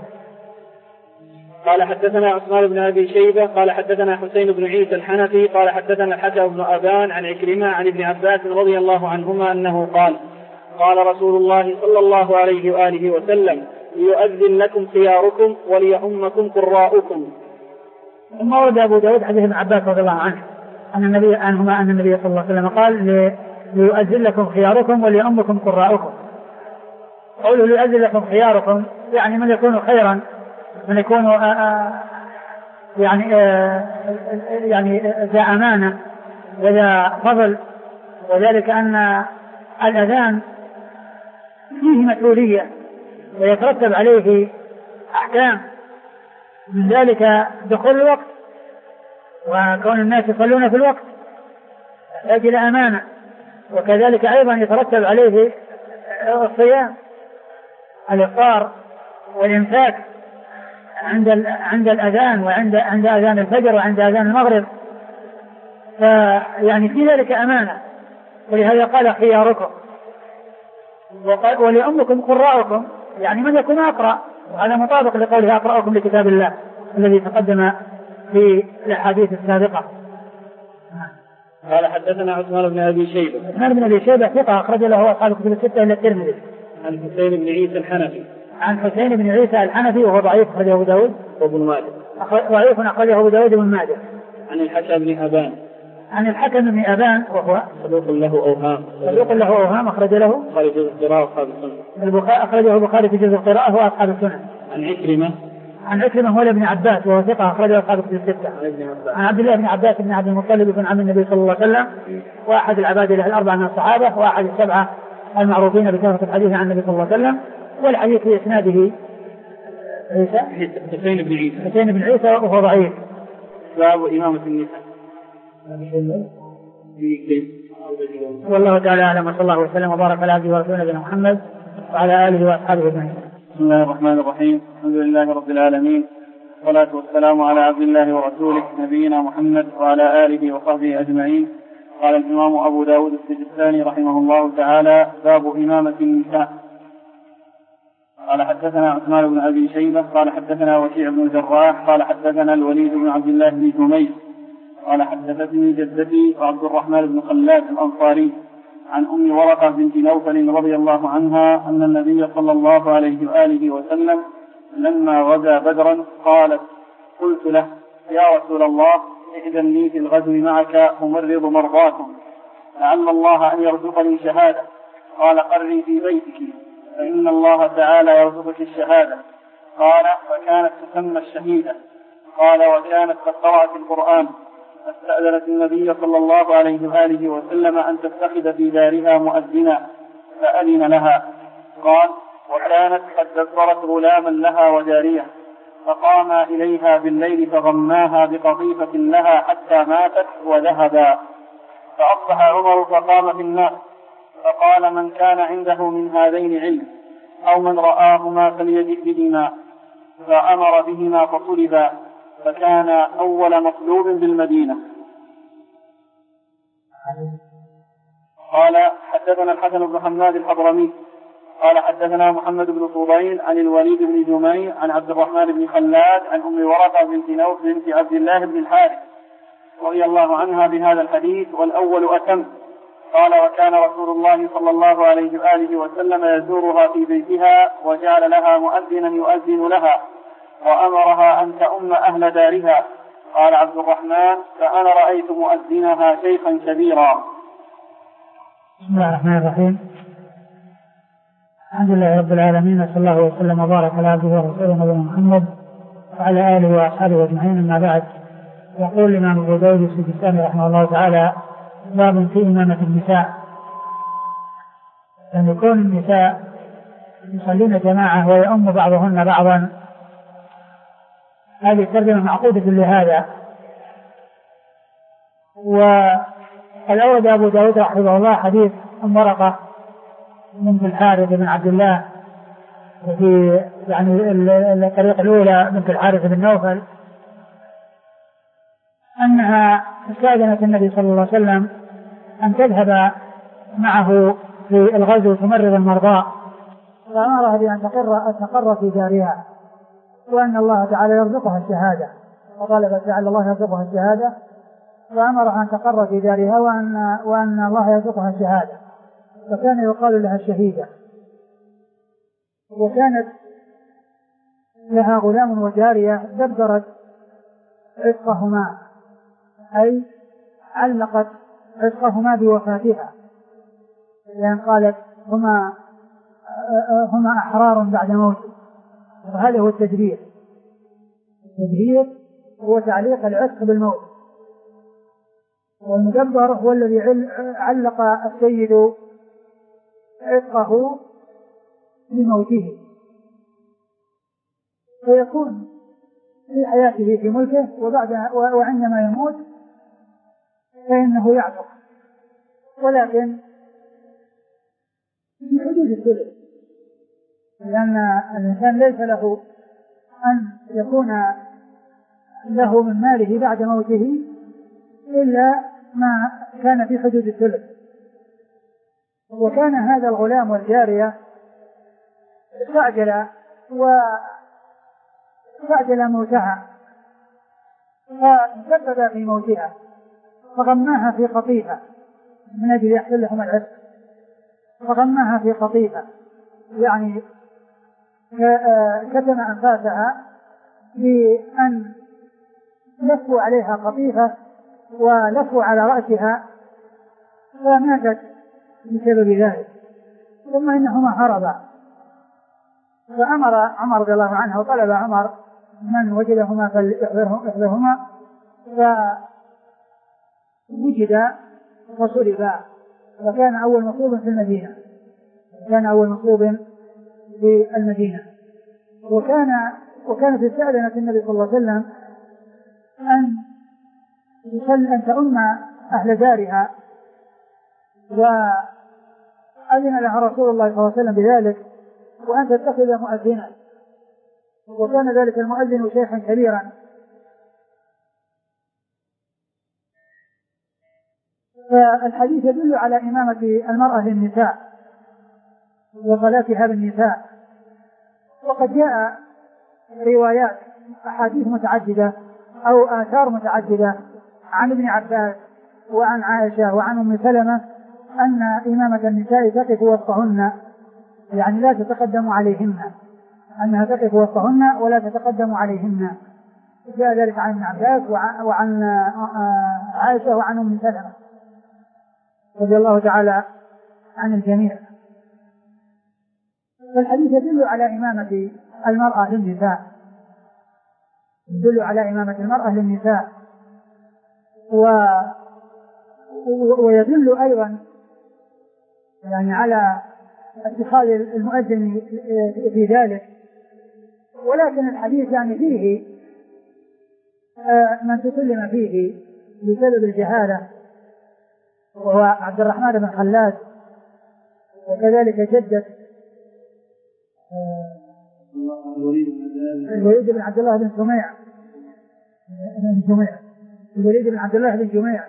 قال حدثنا عثمان بن أبي شيبة قال حدثنا حسين بن عيسى الحنفي قال حدثنا الحكم بن أبان عن عكرمة عن ابن عباس رضي الله عنهما أنه قال قال رسول الله صلى الله عليه وآله وسلم ليؤذن لكم خياركم وليؤمكم قراؤكم. ثم ورد أبو داود حديث ابن عباس رضي الله عنه أن النبي عنهما أن النبي صلى الله عليه وسلم قال ليؤذن لكم خياركم وليؤمكم قراؤكم. قوله ليؤذن لكم خياركم يعني من يكون خيرا، من يكون آآ آآ يعني آآ يعني ذا أمانة وذا فضل، وذلك أن الأذان فيه مسؤولية ويترتب عليه أحكام، من ذلك دخول الوقت وكون الناس يصلون في الوقت يحتاج إلى أمانة، وكذلك أيضا يترتب عليه الصيام الإفطار والإمساك عند عند الأذان وعند عند أذان الفجر وعند أذان المغرب، فيعني في ذلك أمانة، ولهذا قال خياركم ولأمكم قراءكم يعني من يكون أقرأ، وهذا مطابق لقوله أقرأكم لكتاب الله الذي تقدم في الأحاديث السابقة. قال حدثنا عثمان بن أبي شيبة عثمان بن أبي شيبة ثقة أخرج له أصحاب الكتب الستة إلا الترمذي. عن حسين بن عيسى الحنفي عن حسين بن عيسى الحنفي وهو ضعيف أخرجه أبو داود وابن ماجه ضعيف أخرجه أبو داود وابن ماجه. عن الحكم بن أبان عن الحكم بن أبان وهو صدوق له أوهام صدوق له أوهام أخرج له خارج القراءة وأصحاب السنة البخاري أخرجه البخاري في جزء القراءة وأصحاب السنة. عن عكرمة عن عكرمة مولى بن عباس وهو ثقة أخرجه أصحاب كتب الستة. عن عبد الله بن عباس بن عبد المطلب بن عم النبي صلى الله عليه وسلم وأحد العباد له الأربعة من الصحابة وأحد السبعة المعروفين بكثرة الحديث عن النبي صلى الله عليه وسلم. والحديث في إسناده عيسى حسين بن عيسى حسين بن عيسى وهو ضعيف. باب إمامة النساء. والله تعالى أعلم وصلى الله وسلم وبارك على عبده ورسوله نبينا محمد وعلى آله وأصحابه أجمعين. بسم الله الرحمن الرحيم. الحمد لله رب العالمين والصلاة والسلام على عبد الله ورسوله نبينا محمد وعلى آله وصحبه أجمعين. قال الإمام أبو داود السجستاني رحمه الله تعالى: باب إمامة النساء. قال حدثنا عثمان بن أبي شيبة قال حدثنا وكيع بن الجراح قال حدثنا الوليد بن عبد الله بن جميل قال حدثتني جدتي وعبد الرحمن بن خلاد الأنصاري عن أم ورقة بنت نوفل رضي الله عنها أن النبي صلى الله عليه وآله وسلم لما غزا بدرا قالت: قلت له: يا رسول الله، ائذن لي في الغزو معك أمرض مرضاكم لعل الله أن يرزقني شهادة. قال: قري في بيتك فإن الله تعالى يرزقك الشهادة. قال: فكانت تسمى الشهيدة. قال: وكانت قد قرأت القرآن فاستأذنت النبي صلى الله عليه وآله وسلم أن تتخذ في دارها مؤذنا فأذن لها. قال: وكانت قد دبرت غلاما لها وجارية فقام إليها بالليل فغماها بقطيفة لها حتى ماتت وذهبا. فأصبح عمر فقام في الناس فقال: من كان عنده من هذين علم أو من رآهما فليجئ بهما. فأمر بهما فطلبا فكان أول مطلوب بالمدينة. قال حدثنا الحسن بن حماد الحضرمي قال حدثنا محمد بن فضيل عن الوليد بن جميل عن عبد الرحمن بن خلاد عن أم ورقة بنت نوف بنت عبد الله بن الحارث رضي الله عنها بهذا الحديث والأول أتم. قال: وكان رسول الله صلى الله عليه وآله وسلم يزورها في بيتها وجعل لها مؤذنا يؤذن لها وأمرها أن تؤم أهل دارها. قال عبد الرحمن: فأنا رأيت مؤذنها شيخا كبيرا. بسم الله الرحمن الرحيم. الحمد لله رب العالمين وصلى الله وسلم وبارك على عبده ورسوله نبينا محمد وعلى آله وأصحابه أجمعين. أما بعد، يقول الإمام أبو داود السجستاني رحمه الله تعالى: باب في إمامة النساء. أن يكون النساء يصلين جماعة ويؤم بعضهن بعضا، هذه ترجمة معقودة لهذا. وقد أورد أبو داود رحمه الله حديث أم ورقة بنت الحارث بن عبد الله في يعني الطريقة الأولى بنت الحارث بن نوفل أنها استأذنت النبي صلى الله عليه وسلم أن تذهب معه في الغزو تمرض المرضى، فأمرها بأن تقر تقر في دارها وأن الله تعالى يرزقها الشهادة، وطلبت لعل الله يرزقها الشهادة، فأمرها أن تقر في دارها وأن, وأن الله يرزقها الشهادة، فكان يقال لها الشهيدة. وكانت لها غلام وجارية دبرت عتقهما، أي علقت عتقهما بوفاتها، لأن قالت هما هما أحرار بعد موته. وهذا هو التدبير. التدبير هو تعليق العتق بالموت، والمدبر هو الذي علق السيد عتقه بموته، فيكون في حياته في ملكه، وبعد وعندما يموت فإنه يعتق، ولكن في حدود الثلث، لأن الإنسان ليس له أن يكون له من ماله بعد موته إلا ما كان في حدود الثلث. وكان هذا الغلام والجارية استعجل واستعجل موتها فسبب في موتها، فغماها في قطيفة من أجل يحصل لهم العتق، فغماها في قطيفة يعني كتم أنفاسها بأن لفوا عليها قطيفة ولفوا على رأسها فماتت بسبب ذلك. ثم إنهما هربا، فأمر عمر رضي الله عنه وطلب عمر من وجدهما فليحضرهما، فوجد فصلبا، وكان أول مصلوب في المدينة كان أول مصلوب في المدينة وكان وكانت استأذنت النبي صلى الله عليه وسلم أن أن تؤم أهل دارها، وأذن لها رسول الله صلى الله عليه وسلم بذلك، وأن تتخذ مؤذنا، وكان ذلك المؤذن شيخا كبيرا. فالحديث يدل على إمامة المرأة للنساء وصلاتها بالنساء، وقد جاء روايات أحاديث متعددة أو آثار متعددة عن ابن عباس وعن عائشة وعن أم سلمة أن إمامة النساء تقف وسطهن، يعني لا تتقدم عليهن، أنها تقف وسطهن ولا تتقدم عليهن. جاء ذلك عن ابن عباس وعن عائشة وعن أم سلمة رضي الله تعالى عن الجميع. فالحديث يدل على إمامة المرأة للنساء يدل على إمامة المرأة للنساء و... ويدل أيضا يعني على اتخاذ المؤذن في ذلك. ولكن الحديث يعني فيه من تسلم فيه بسبب الجهالة، وهو عبد الرحمن بن خلاد، وكذلك جدة الوليد بن عبد الله بن جميع بن جميع الوليد بن عبد الله بن جميع.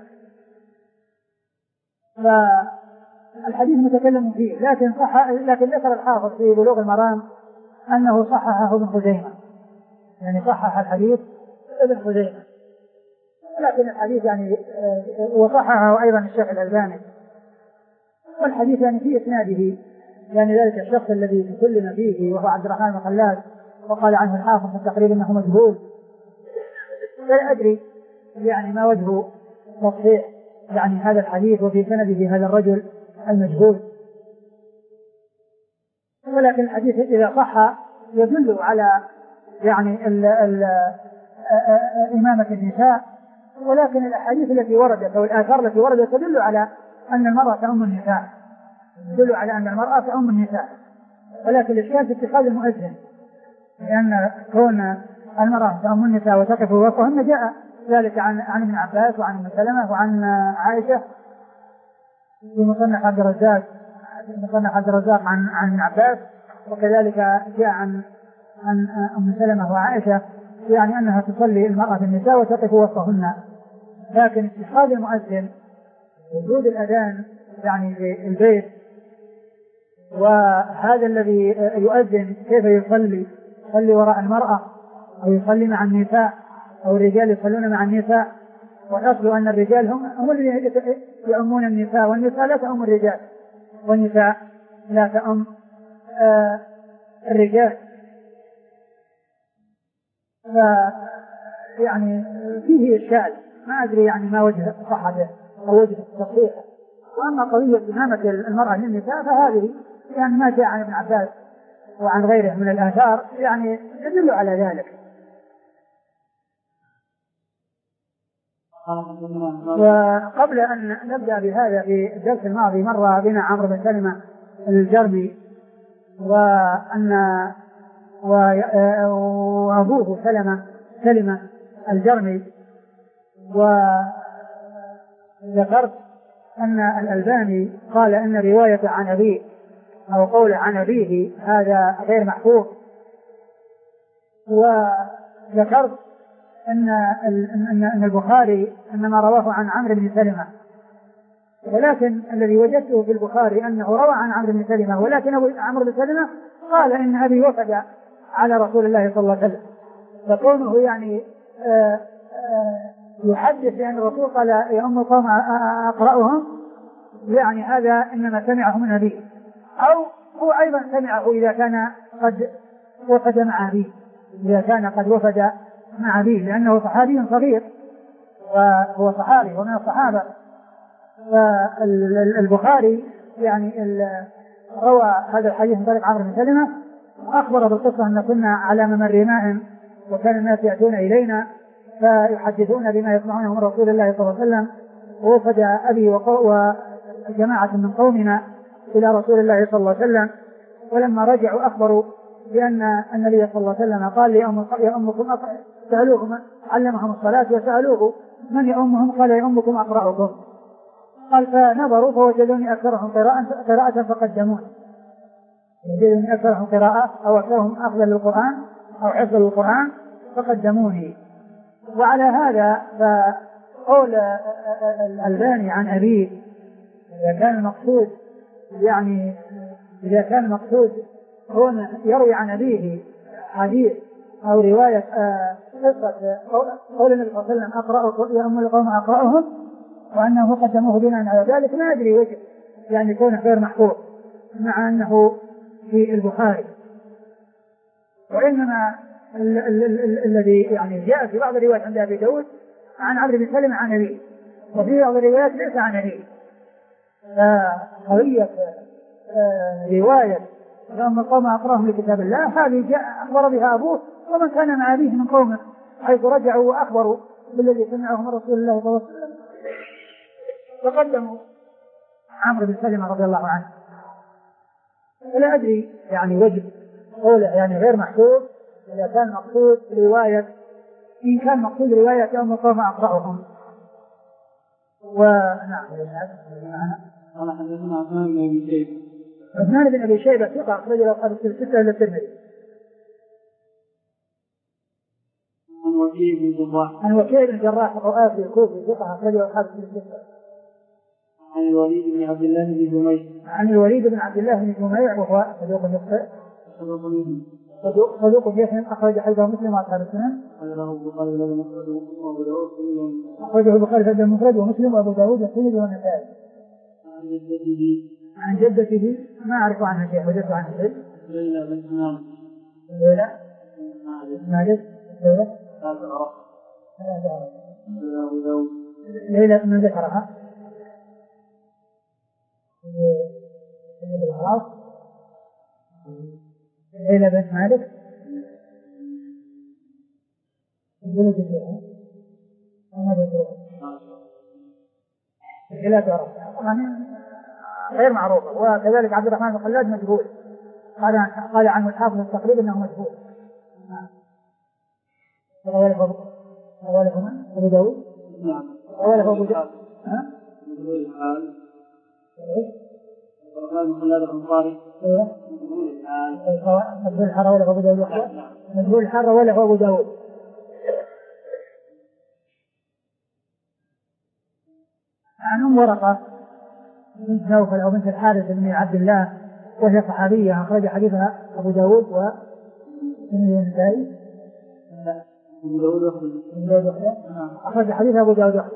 فالحديث متكلم فيه، لكن صح لكن ذكر الحافظ في بلوغ المرام أنه صححه ابن خزيمة، يعني صحح الحديث ابن خزيمة، لكن الحديث يعني وصححه أيضا الشيخ الألباني. والحديث يعني في إسناده يعني ذلك الشخص الذي تكلم فيه وهو عبد الرحمن بن خلاد، وقال عنه الحافظ في التقريب أنه مجهول، فلا أدري يعني ما وجه تصحيح يعني هذا الحديث وفي سنده هذا الرجل المجهول. ولكن الحديث إذا صح يدل على يعني ال ال إمامة النساء، ولكن الأحاديث التي وردت أو الآثار التي وردت تدل على أن المرأة تؤم النساء تدل على أن المرأة تؤم النساء. ولكن الإشكال في اتخاذ المؤذن، لأن كون المرأة تؤم النساء وتقف وسطهن جاء ذلك عن عن ابن عباس وعن ام سلمة وعن عائشة في مصنف عبد الرزاق مصنف عبد الرزاق عن عن ابن عباس، وكذلك جاء عن عن ام سلمة وعائشة يعني أنها تصلي المرأة في النساء وتقف وسطهن. لكن اتخاذ المؤذن وجود الأذان يعني في البيت، وهذا الذي يؤذن كيف يصلي يصلي وراء المرأة أو يصلي مع النساء أو الرجال يصلون مع النساء، والأصل أن الرجال هم هم الذين يؤمون النساء، والنساء لا تؤم الرجال، والنساء لا تؤم آه الرجال. ف يعني فيه إشكال، ما أدري يعني ما وجه صحته أو وجه التصحيح. وأما قضية إمامة المرأة للنساء فهذه يعني ما جاء عن ابن عباس وعن غيره من الآثار يعني يدل على ذلك. وقبل أن نبدأ بهذا في الدرس الماضي مر بنا عمرو بن سلمة الجرمي، وأن وأبوه سلمة سلمة الجرمي، وذكرت أن الألباني قال أن رواية عن أبيه أو قول عن أبيه هذا غير محفوظ. وذكرت أن أن البخاري إنما رواه عن عمرو بن سلمة، ولكن الذي وجدته في البخاري أنه روى عن عمرو بن سلمة، ولكن أبو عمرو بن سلمة قال إن أبي وفد على رسول الله صلى الله عليه وسلم، فكونه يعني آآ آآ يحدث بأن الرسول قال يا أم القوم أقرأهم، يعني هذا إنما سمعه من أبيه، أو هو أيضا سمعه إذا كان قد وفد مع أبيه إذا كان قد وفد مع أبيه، لأنه صحابي صغير وهو صحابي ومن الصحابة. فالبخاري يعني روى هذا الحديث من طريق عمرو بن سلمة، وأخبر بالقصة أن كنا على ممر ماء وكان الناس يأتون إلينا فيحدثون بما يسمعونه من رسول الله صلى الله عليه وسلم. ووفد أبي وجماعة من قومنا إلى رسول الله صلى الله عليه وسلم، ولما رجعوا أخبروا بأن النبي صلى الله عليه وسلم قال يأمكم سألوه من علمهم الصلاة وسألوه من يأمهم قال يأمكم أقرأكم. قال فنظروا فوجدوني أكثرهم قراءة, قراءة فقدموني، وجدوني أكثرهم قراءة أو أكثرهم أخذا للقرآن أو حفظ للقرآن فقدموني. وعلى هذا فقول الألباني عن أبيه إذا كان المقصود يعني إذا كان المقصود هنا يروي عن أبيه حديث أو رواية قصة قول النبي صلى الله عليه وسلم أقرأ يا أم القوم أقرأهم وأنه قدموه بناء على ذلك، ما أدري وجه يعني كونه غير محفوظ مع أنه في البخاري. وإنما الذي يعني جاء في بعض الروايات عند أبي داود عن عمرو بن سلمة عن أبيه، وفي بعض الروايات ليس عن أبيه. فقضية رواية لأن القوم أقرأهم لكتاب الله هذه جاء أخبر بها أبوه ومن كان مع أبيه من قومه، حيث رجعوا وأخبروا بالذي سمعه من رسول الله صلى الله عليه وسلم. فقدموا عمرو بن سلمة رضي الله عنه. فلا أدري يعني وجه قوله يعني غير محسوب إذا كان مقصود رواية، إن كان مقصود رواية أم القوم أقرأهم. ونعم قال حدثنا عثمان بن أبي شيبة. عثمان بن أبي شيبة ثقة أخرج له أصحاب الستة إلى الترمذي. عن وكيع بن جراح. عن وكيع بن جراح الرؤاسي الكوفي ثقة أخرج له أصحاب الستة. عن الوليد بن عبد الله بن جميع. عن الوليد بن عبد الله بن جميع وهو صدوق يخطئ. صدوق صدوق يفهم أخرج حديثه مسلم وأصحاب السنن. أخرجه البخاري في المفرد ومسلم وأبو داود والترمذي والنسائي. عن جدته. عن جدته ما أعرف عنها شيء، وجدت عنها شيء. ليلى بنت مالك. ليلى مالك. ليلى لا تعرف. أبو داود. ليلى من ذكرها. ليلى بنت مالك. يقولوا فيها أنا بقول لا تعرف غير معروفة. وكذلك عبد الرحمن بن خلاد مجهول، قال قال عنه الحافظ التقريب انه مجهول. رواه أبو داود. نعم. رواه أبو داود. ها؟ مجهول الحال. عبد الرحمن بن خلاد الأنصاري. ايوه. مجهول الحال. مجهول الحال رواه أبو داود. مجهول الحال رواه أبو داود. عن أم ورقة بنت نوفل أو بنت الحارث بن عبد الله وهي صحابية أخرج حديثها أبو داود والنسائي. أبو داود وحده. أخرج حديثها أبو داود وحده.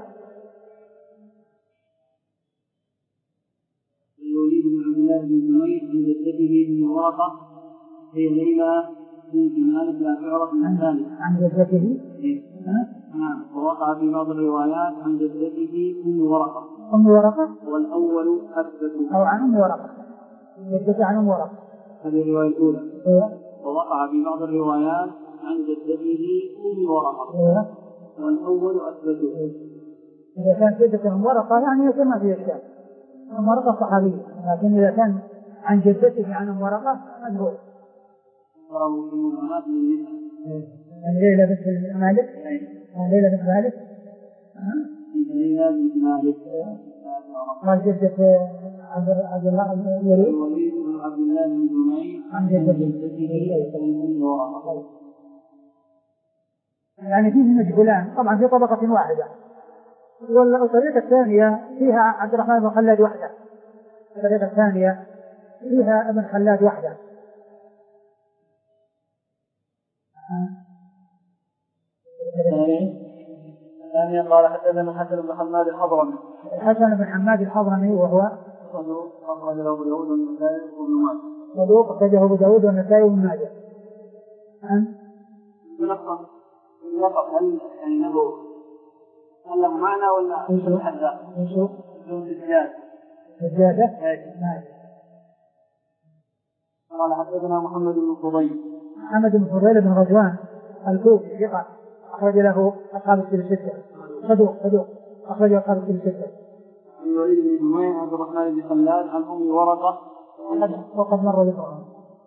الوليد بن عبد الله بن جميع عن جدته بن ورقة هي ليلى بنت مالك لا تعرف من الثاني. عن جدته. نعم. ووقع في بعض الروايات عن جدته أم ورقة. أم ورقة. والأول أثبت. أو عن أم ورقة. جدته عن أم ورقة. هذه الرواية الأولى. إيه. ووقع في بعض الروايات عن جدته أم ورقة. إيه. والأول أثبت. إذا كان جدته أم ورقة يعني يكون ما فيه إشكال. أم ورقة صحابية، لكن إذا كان عن جدته عن أم ورقة مجهول. قالوا في المنامات من النساء. عن ليلى بنت مالك. عن ليلى بنت مالك. ليلى بنت مالك. قال جدة عبد الله الوليد. الوليد بن عبد الله بن جميع عن جدته أم ورقة. يعني فيه مجهولان طبعا في طبقة واحدة. والطريقة الثانية فيها عبد الرحمن بن خلاد وحده. الطريقة الثانية فيها ابن خلاد وحده. الثانية قال حدثنا حسن بن حماد الحضرمي. حسن بن حماد الحضرمي وهو صدوق أخرجه أبو داود والنسائي وابن ماجه. صدوق أخرجه أبو داود والنسائي وابن ماجه. ملخص اللقب هل يعني له هل له معنى ولا ايش حذاء؟ ايش الزيادة. الزيادة؟ قال حدثنا محمد بن فضيل. محمد بن فضيل بن غزوان الكوفي ثقة أخرج له أصحاب الكتب الستة. صدوق صدوق أخرج له أصحاب الكتب الستة. عن الوليد بن جميع عبد الرحمن بن خلاد عن أم ورقة وقد مر ذكرها.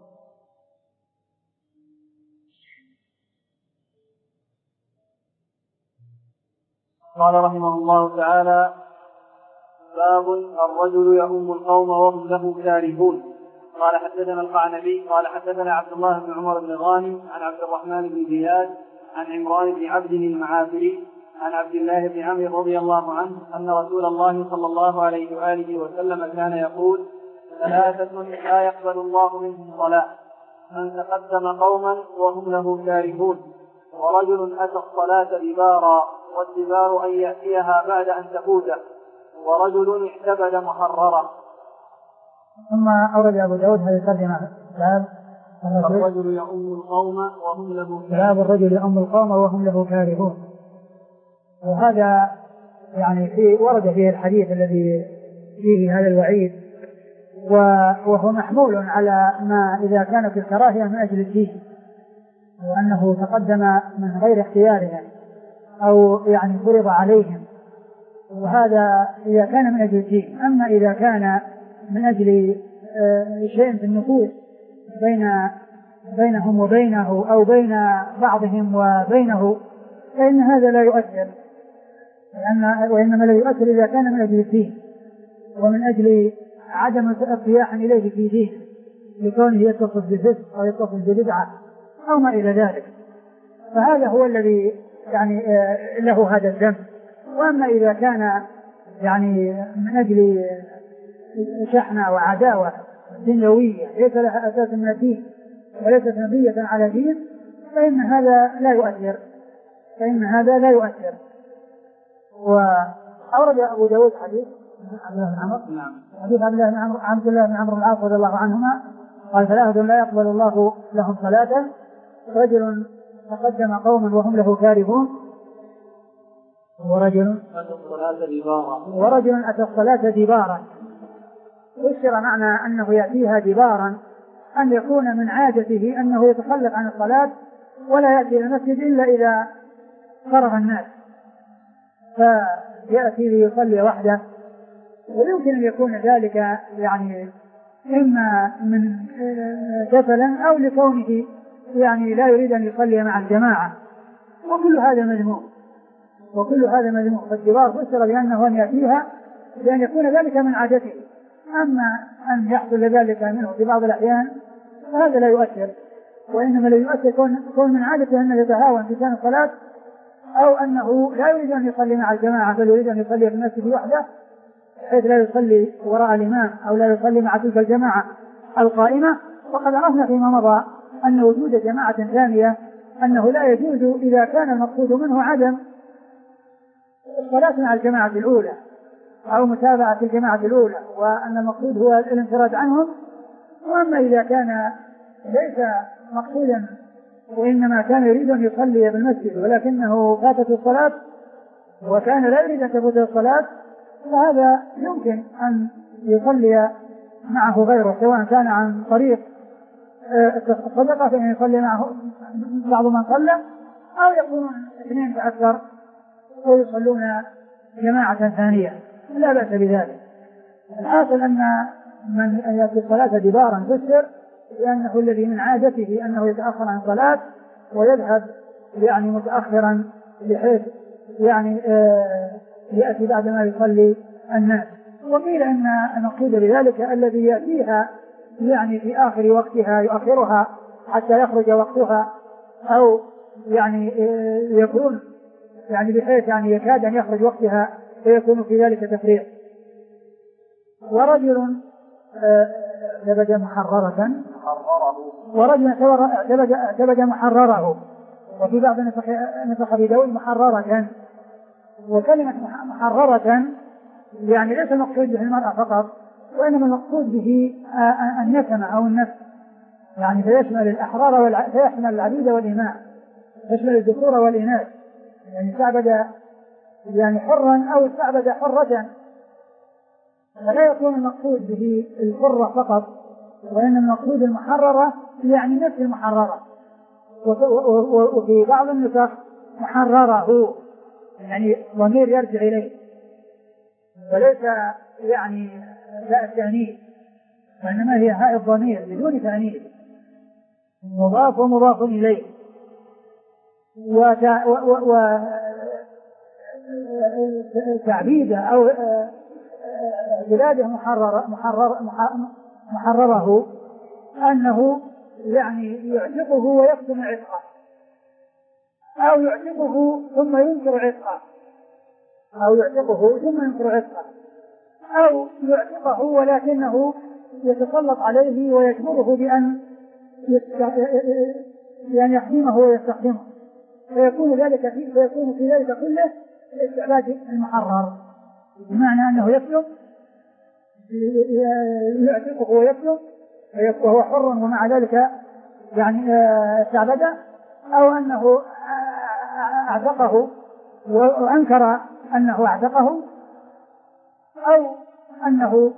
قال رحمه الله تعالى: باب الرجل يؤم القوم وهم له كارهون. قال حدثنا القعنبي قال حدثنا عبد الله بن عمر بن غانم عن عبد الرحمن بن زياد عن عمران بن عبد المعافري عن عبد الله بن عمرو رضي الله عنه أن رسول الله صلى الله عليه وآله وسلم كان يقول: ثلاثة لا يقبل الله منهم صلاة: من تقدم قوما وهم له كارهون، ورجل أتى الصلاة دبارا، والدبار أن يأتيها بعد أن تفوته، ورجل اعتبد محررا. ثم أورد أبو داود هذه الترجمة: باب الرجل يؤم القوم وهم له كارهون. باب الرجل يؤم القوم وهم له كارهون. وهذا يعني في ورد فيه الحديث الذي فيه هذا الوعيد، وهو محمول على ما إذا كانت الكراهية من أجل الدين، وأنه تقدم من غير اختيارهم أو يعني فرض عليهم، وهذا إذا كان من أجل الدين. أما إذا كان من أجل شيء في النفوس بين بينهم وبينه أو بين بعضهم وبينه فإن هذا لا يؤثر، لأن وإنما لا يؤثر إذا كان من أجل الدين ومن أجل عدم الارتياح إليه في دينه لكونه يتصف بالفسق أو يتصف ببدعة أو ما إلى ذلك، فهذا هو الذي يعني له هذا الذنب. وأما إذا كان يعني من أجل شحنة وعداوة دنيوية ليس لها أساس من الدين وليست مبنية على دين فإن هذا لا يؤثر فإن هذا لا يؤثر. وأورد أبو داود حديث عبد الله بن عمرو حديث عبد الله بن عمرو عبد الله بن عمرو العاص رضي الله عنهما قال: ثلاثة لا يقبل الله لهم صلاة: رجل تقدم قوما وهم له كارهون، ورجل ورجل أتى الصلاة دبارا. فسر معنى أنه يأتيها دبارا أن يكون من عادته أنه يتخلف عن الصلاة ولا يأتي إلى المسجد إلا إذا فرغ الناس، فيأتي ليصلي وحده. ويمكن أن يكون ذلك يعني إما من كسلا أو لكونه يعني لا يريد أن يصلي مع الجماعة، وكل هذا مذموم وكل هذا مذموم. فالدبار فسر بأنه أن يأتيها بأن يكون ذلك من عادته، أما أن يحصل ذلك منه في بعض الأحيان فهذا لا يؤثر، وإنما لا يؤثر كون من عادته أنه يتهاون في شأن الصلاة أو أنه لا يريد أن يصلي مع الجماعة بل يريد أن يصلي في المسجد وحده حيث لا يصلي وراء الإمام أو لا يصلي مع تلك الجماعة القائمة. وقد عرفنا فيما مضى أن وجود جماعة ثانية أنه لا يجوز إذا كان المقصود منه عدم الصلاة مع الجماعة الأولى أو متابعة الجماعة الأولى وأن المقصود هو الانفراد عنهم. وأما إذا كان ليس مقصودا وإنما كان يريد أن يصلي بالمسجد ولكنه فاتت الصلاة وكان لا يريد أن تفوت الصلاة فهذا يمكن أن يصلي معه غيره، سواء كان عن طريق الصدقة فإن يصلي معه بعض من صلى أو يكون اثنين فأكثر ويصلون جماعة ثانية لا بأس بذلك. الحاصل أن من يأتي الصلاة دبارا فسر لأنه الذي من عادته أنه يتأخر عن الصلاة ويذهب يعني متأخرا بحيث يعني آه يأتي بعد ما يصلي الناس. وقيل أن المقصود بذلك الذي يأتيها يعني في آخر وقتها يؤخرها حتى يخرج وقتها أو يعني آه يكون يعني بحيث يعني يكاد أن يخرج وقتها فيكون في ذلك تفريط. ورجل اعتبد محررة ورجل اعتبد محرره، وفي بعض نسخ أبي داود محررة. وكلمة محررة يعني ليس المقصود به المرأة فقط وإنما المقصود به النسمة أو النفس، يعني فيشمل الأحرار والع... فيشمل العبيد والإماء، يشمل الذكور والإناث، يعني استعبد يعني حرا أو استعبد حرة، فلا يكون المقصود به الحرة فقط وإنما المقصود المحررة يعني نفس المحررة. وفي بعض النسخ محرره، يعني ضمير يرجع إليه وليس يعني لا التأنيث، وإنما هي هاء الضمير بدون تأنيث، مضاف ومضاف إليه. وتعبيده أو بلاده محرر محرر محرره أنه يعني يعتقه ويكتم عتقه، أو يعتقه ثم ينكر عتقه، أو يعتقه ثم ينكر عتقه، أو يعتقه ولكنه يتسلط عليه ويجبره بأن يعني يحرمه ويستخدمه، فيكون ذلك في فيكون في ذلك كله الاستعباد المحرر، بمعنى أنه يسلب يعتقه ويسلب وهو حر ومع ذلك يعني استعبد، أو أنه أعتقه وأنكر أنه أعتقه، أو أنه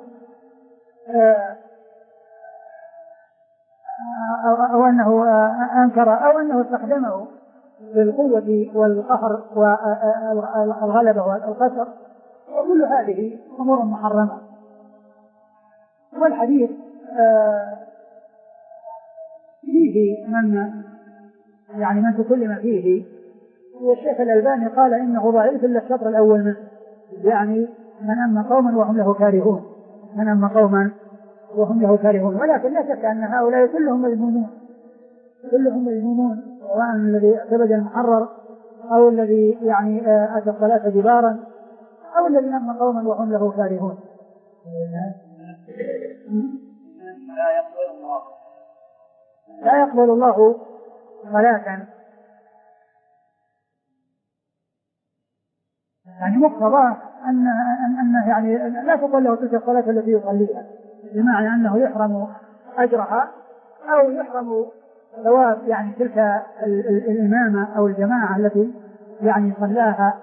أو أنه أنكر أو أنه استخدمه بالقوة والقهر والغلبة والقسر، وكل هذه أمور محرمة. والحديث فيه من يعني من تكلم فيه، والشيخ الألباني قال إنه ضعيف إلا الشطر الأول منه، يعني من أما قوما وهم له كارهون، من أما قوما وهم له كارهون. ولكن لا شك أن هؤلاء كلهم مذمومون، كلهم مذمومون، سواء الذي اعتبد المحرر أو الذي يعني أتى الصلاة جبارا أو الذي أما قوما وهم له كارهون. لا يقبل الله لا يقبل الله صلاة، يعني مقتضاه أن أن يعني لا تقبل له تلك الصلاة التي يصليها، بمعنى أنه يحرم أجرها أو يحرم ثواب يعني تلك الإمامة أو الجماعة التي يعني صلاها.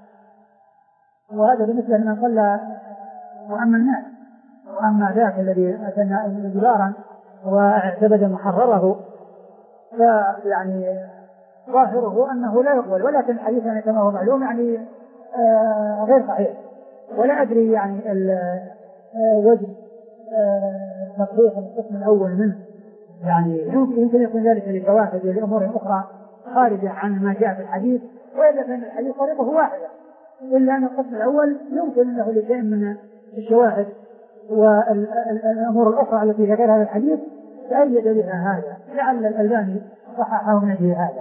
وهذا بالنسبة لمن صلى وأما الناس، وأما ذاك الذي أتى جبارا واعتبد محرره فيعني ظاهره أنه لا يقبل. ولكن الحديث يعني كما هو معلوم يعني آه غير صحيح، ولا أدري يعني آه وجه تصحيح آه القسم الأول منه، يعني يمكن يكون ذلك لفوائد لأمور أخرى خارجة عن ما جاء في الحديث، وإلا فإن الحديث طريقه واحدة، إلا أن القسم الأول يمكن أنه لشيء من الشواهد والأمور الأخرى التي ذكرها الحديث تأيد بها هذا، لعل الألباني صححه من أجل هذا.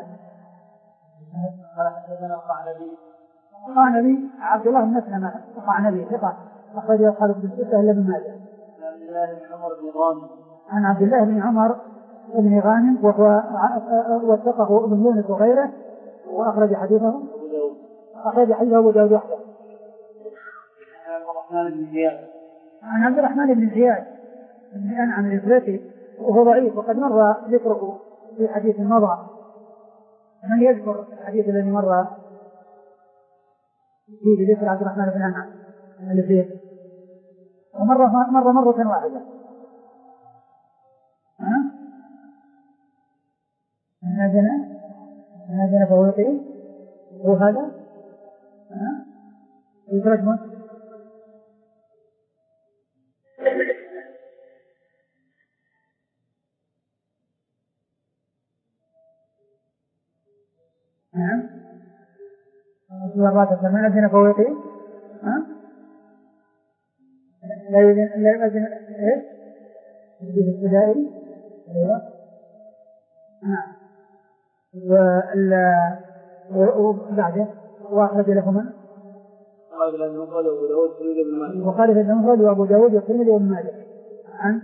القعنبي عبد الله بن مسلمة القعنبي ثقة أخرجه أصحاب الكتب الستة إلا ابن ماجه. عن عبد الله بن عمر بن غانم وهو وثقه ابن يونس وغيره، وأخرج حديثه أخرج حديثه أبو داود وحده. عن عبد الرحمن بن زياد بن أنعم الإفريقي وهو ضعيف، وقد مر ذكره في حديث مضى. من يذكر الحديث الذي مر فيه ذكر عبد الرحمن بن أنعم الإفريقي؟ ومر مر مرة واحدة. ها؟ نادنا نادنا فهو يقين وهذا ها يترجم. نعم مرات كمان أذن فهو يقين. ها لا يذن لا يذن إيه في الابتدائي. أيوة نعم. ولا وبعده وأخرج لهما قال ابن مفرد وأبو داود والترمذي وابن ماجه. وقال ابن مفرد وأبو داود والترمذي وابن ماجه. عن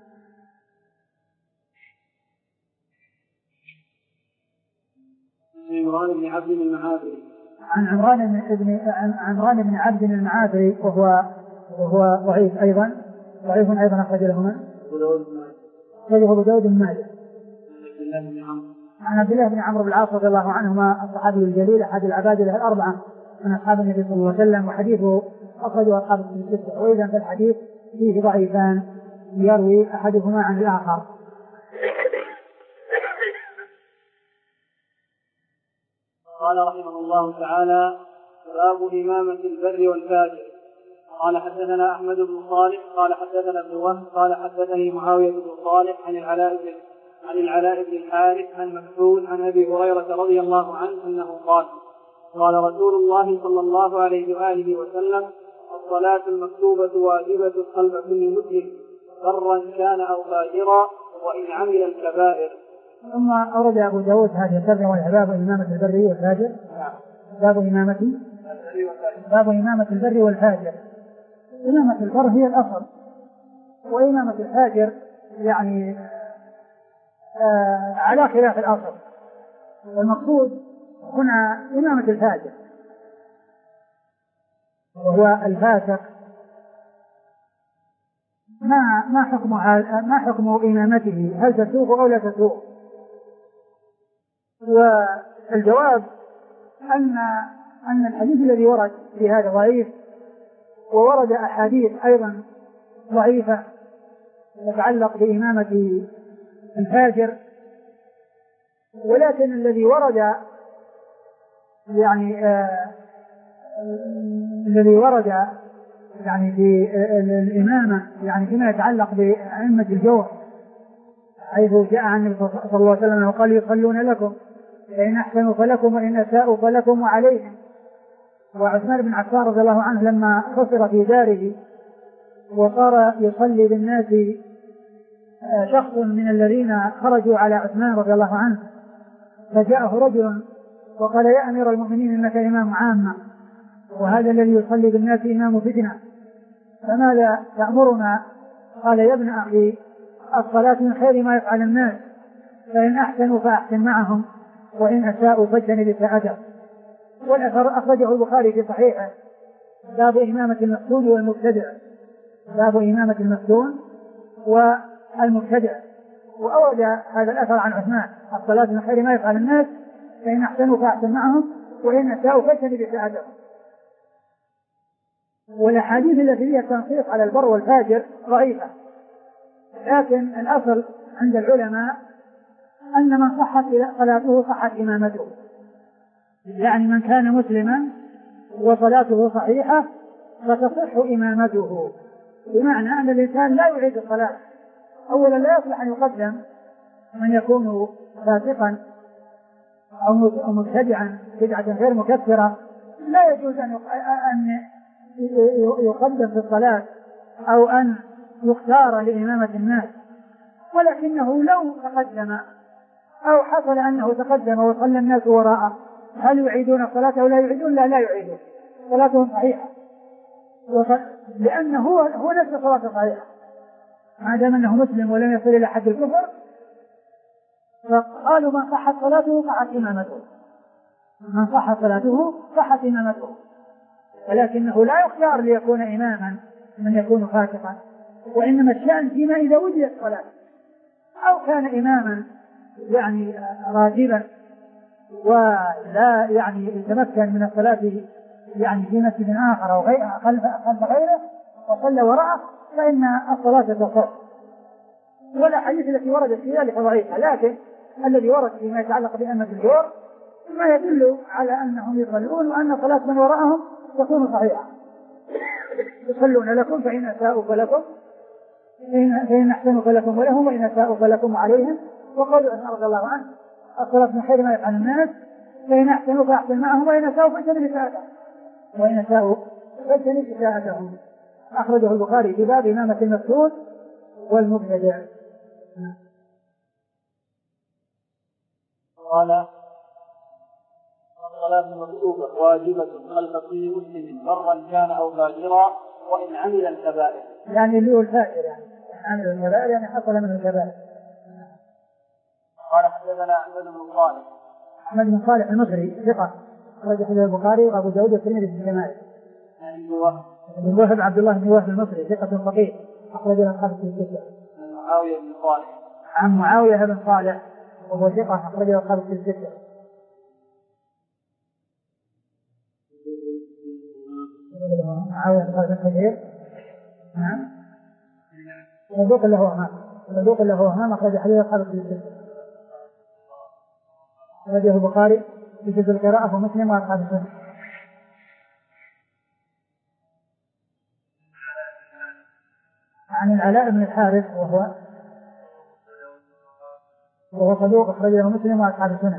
عمران بن عبد المعافري. عن عمران بن ابن عن عمران بن عبد المعافري وهو وهو ضعيف أيضا ضعيف أيضا أخرج لهما أبو داود بن ماجه. أخرجه أبو داود بن ماجه. عن عبد الله بن عمرو بن العاص رضي الله عنهما الصحابي الجليل أحد العبادلة الأربعة من أصحاب النبي صلى الله عليه وسلم، وحديثه أخرجه أصحاب الكتب الستة. وإذا في الحديث فيه ضعيفان يروي أحدهما عن الآخر. قال رحمه الله تعالى: باب إمامة البر والفاجر. قال حدثنا أحمد بن صالح قال حدثنا ابن وهب قال حدثني معاوية بن صالح عن العلاء بن عن العلاء بن الحارث عن مكحول عن أبي هريرة رضي الله عنه أنه قال: قال رسول الله صلى الله عليه وآله وسلم: الصلاة المكتوبة واجبة خلف كل مسلم برا كان أو فاجرا وإن عمل الكبائر. ثم أورد أبو داود هذه الترجمة وهي باب إمامة البر والفاجر. باب إمامة باب إمامة البر والفاجر. إمامة البر هي الأصل، وإمامة الفاجر يعني آه على خلاف الأصل. والمقصود هنا إمامة الفاجر، وهو الفاسق، ما ما حكم ما حكم إمامته؟ هل تسوق أو لا تسوق؟ والجواب أن أن الحديث الذي ورد في هذا ضعيف، وورد أحاديث أيضا ضعيفة تتعلق بإمامة الفاجر، ولكن الذي ورد يعني آه الذي ورد يعني في الإمامة يعني فيما يتعلق بأئمة الجور، حيث جاء عن النبي صلى الله عليه وسلم وقال: يصلون لكم فإن أحسنوا فلكم وإن أساءوا فلكم وعليهم. وعثمان بن عفان رضي الله عنه لما خسر في داره وصار يصلي بالناس شخص من الذين خرجوا على عثمان رضي الله عنه، فجاءه رجل وقال: يا أمير المؤمنين إنك إمام عامة، وهذا الذي يصلي بالناس إمام فتنة، فماذا تأمرنا؟ قال: يا ابن أخي، الصلاة من خير ما يفعل الناس، فإن أحسنوا فأحسن معهم وإن أساءوا فاجتنب إساءتهم. والأثر أخرجه البخاري في صحيحه. باب إمامة المفتون والمبتدع. باب إمامة المفتون والمبتدع. وأورد هذا الأثر عن عثمان: الصلاة من خير ما يفعل الناس، فإن أحسنوا فأحسن معهم وإن أساءوا فاجتنب إساءتهم. والأحاديث التي فيها التنصيص على البر والفاجر ضعيفة، لكن الأصل عند العلماء أن من صحت صلاته صحت إمامته، يعني من كان مسلما وصلاته صحيحة فتصح إمامته، بمعنى أن الإنسان لا يعيد الصلاة. أولا لا يصلح أن يقدم من يكون فاسقا أو مبتدعا بدعة غير مكفرة، لا يجوز أن يقدم في الصلاة أو أن يختار لإمامة الناس. ولكنه لو تقدم أو حصل أنه تقدم وصلى الناس وراءه، هل يعيدون الصلاة أو لا يعيدون؟ لا لا يعيدون، صلاتهم صحيحة، لأنه هو, هو نفس صلاة صحيحة ما دام أنه مسلم ولم يصل إلى حد الكفر. فقالوا: من صحت صلاته صحت إمامته، من صحت صلاته صحت إمامته. ولكنه لا يختار ليكون إماما من يكون فاسقا، وإنما الشأن فيما إذا وجدت صلاة أو كان إماما يعني راتبا ولا يعني يتمكن من الصلاة يعني في مسجد آخر أو خلف غيره وصلى وراءه، فإن الصلاة تصح. والأحاديث التي وردت في ذلك ضعيفة، لكن الذي ورد فيما يتعلق بأئمة الجور ما يدل على أنهم يصلون وأن صلاة من وراءهم تكون صحيحة. يصلون لكم فإن أساءوا فلكم فإن أحسنوا فلكم ولهم وإن أساءوا فلكم عليهم. وقال عثمان رضي الله عنه: الصلاة من خير ما يفعل الناس، فإن أحسنوا فأحسن معهم وإن أساءوا فاجتنب إساءتهم وإن أساءوا فاجتنب إساءتهم. أخرجه البخاري في باب إمامة المفتون والمبتدع. قال: الصلاة المكتوبة واجبة خلف كل مسلم برا كان أو فاجرا وإن عمل الكبائر. يعني اللي هو الفاجر، يعني عمل الكبائر يعني حصل منه الكبائر. قال: حدثنا أحمد بن صالح. أحمد بن صالح المصري ثقة، أخرجه البخاري وأبو داود والترمذي في الجماعة. ابن وهب عبد الله بن وهب المصري ثقة فقيه، أخرجه أصحاب الستة. معاوية بن صالح. عن معاوية بن صالح وهو ثقة، أخرجه أصحاب الستة. معاوية بن صالح كثير. نعم. صدوق له أمام، صدوق له أمام، أخرج حديث أصحاب الستة. أخرجه البخاري يجوز القراءة في مسلم وأصحاب السنة. عن العلاء بن الحارث وهو وهو صدوق أخرجه مسلم وأصحاب السنة.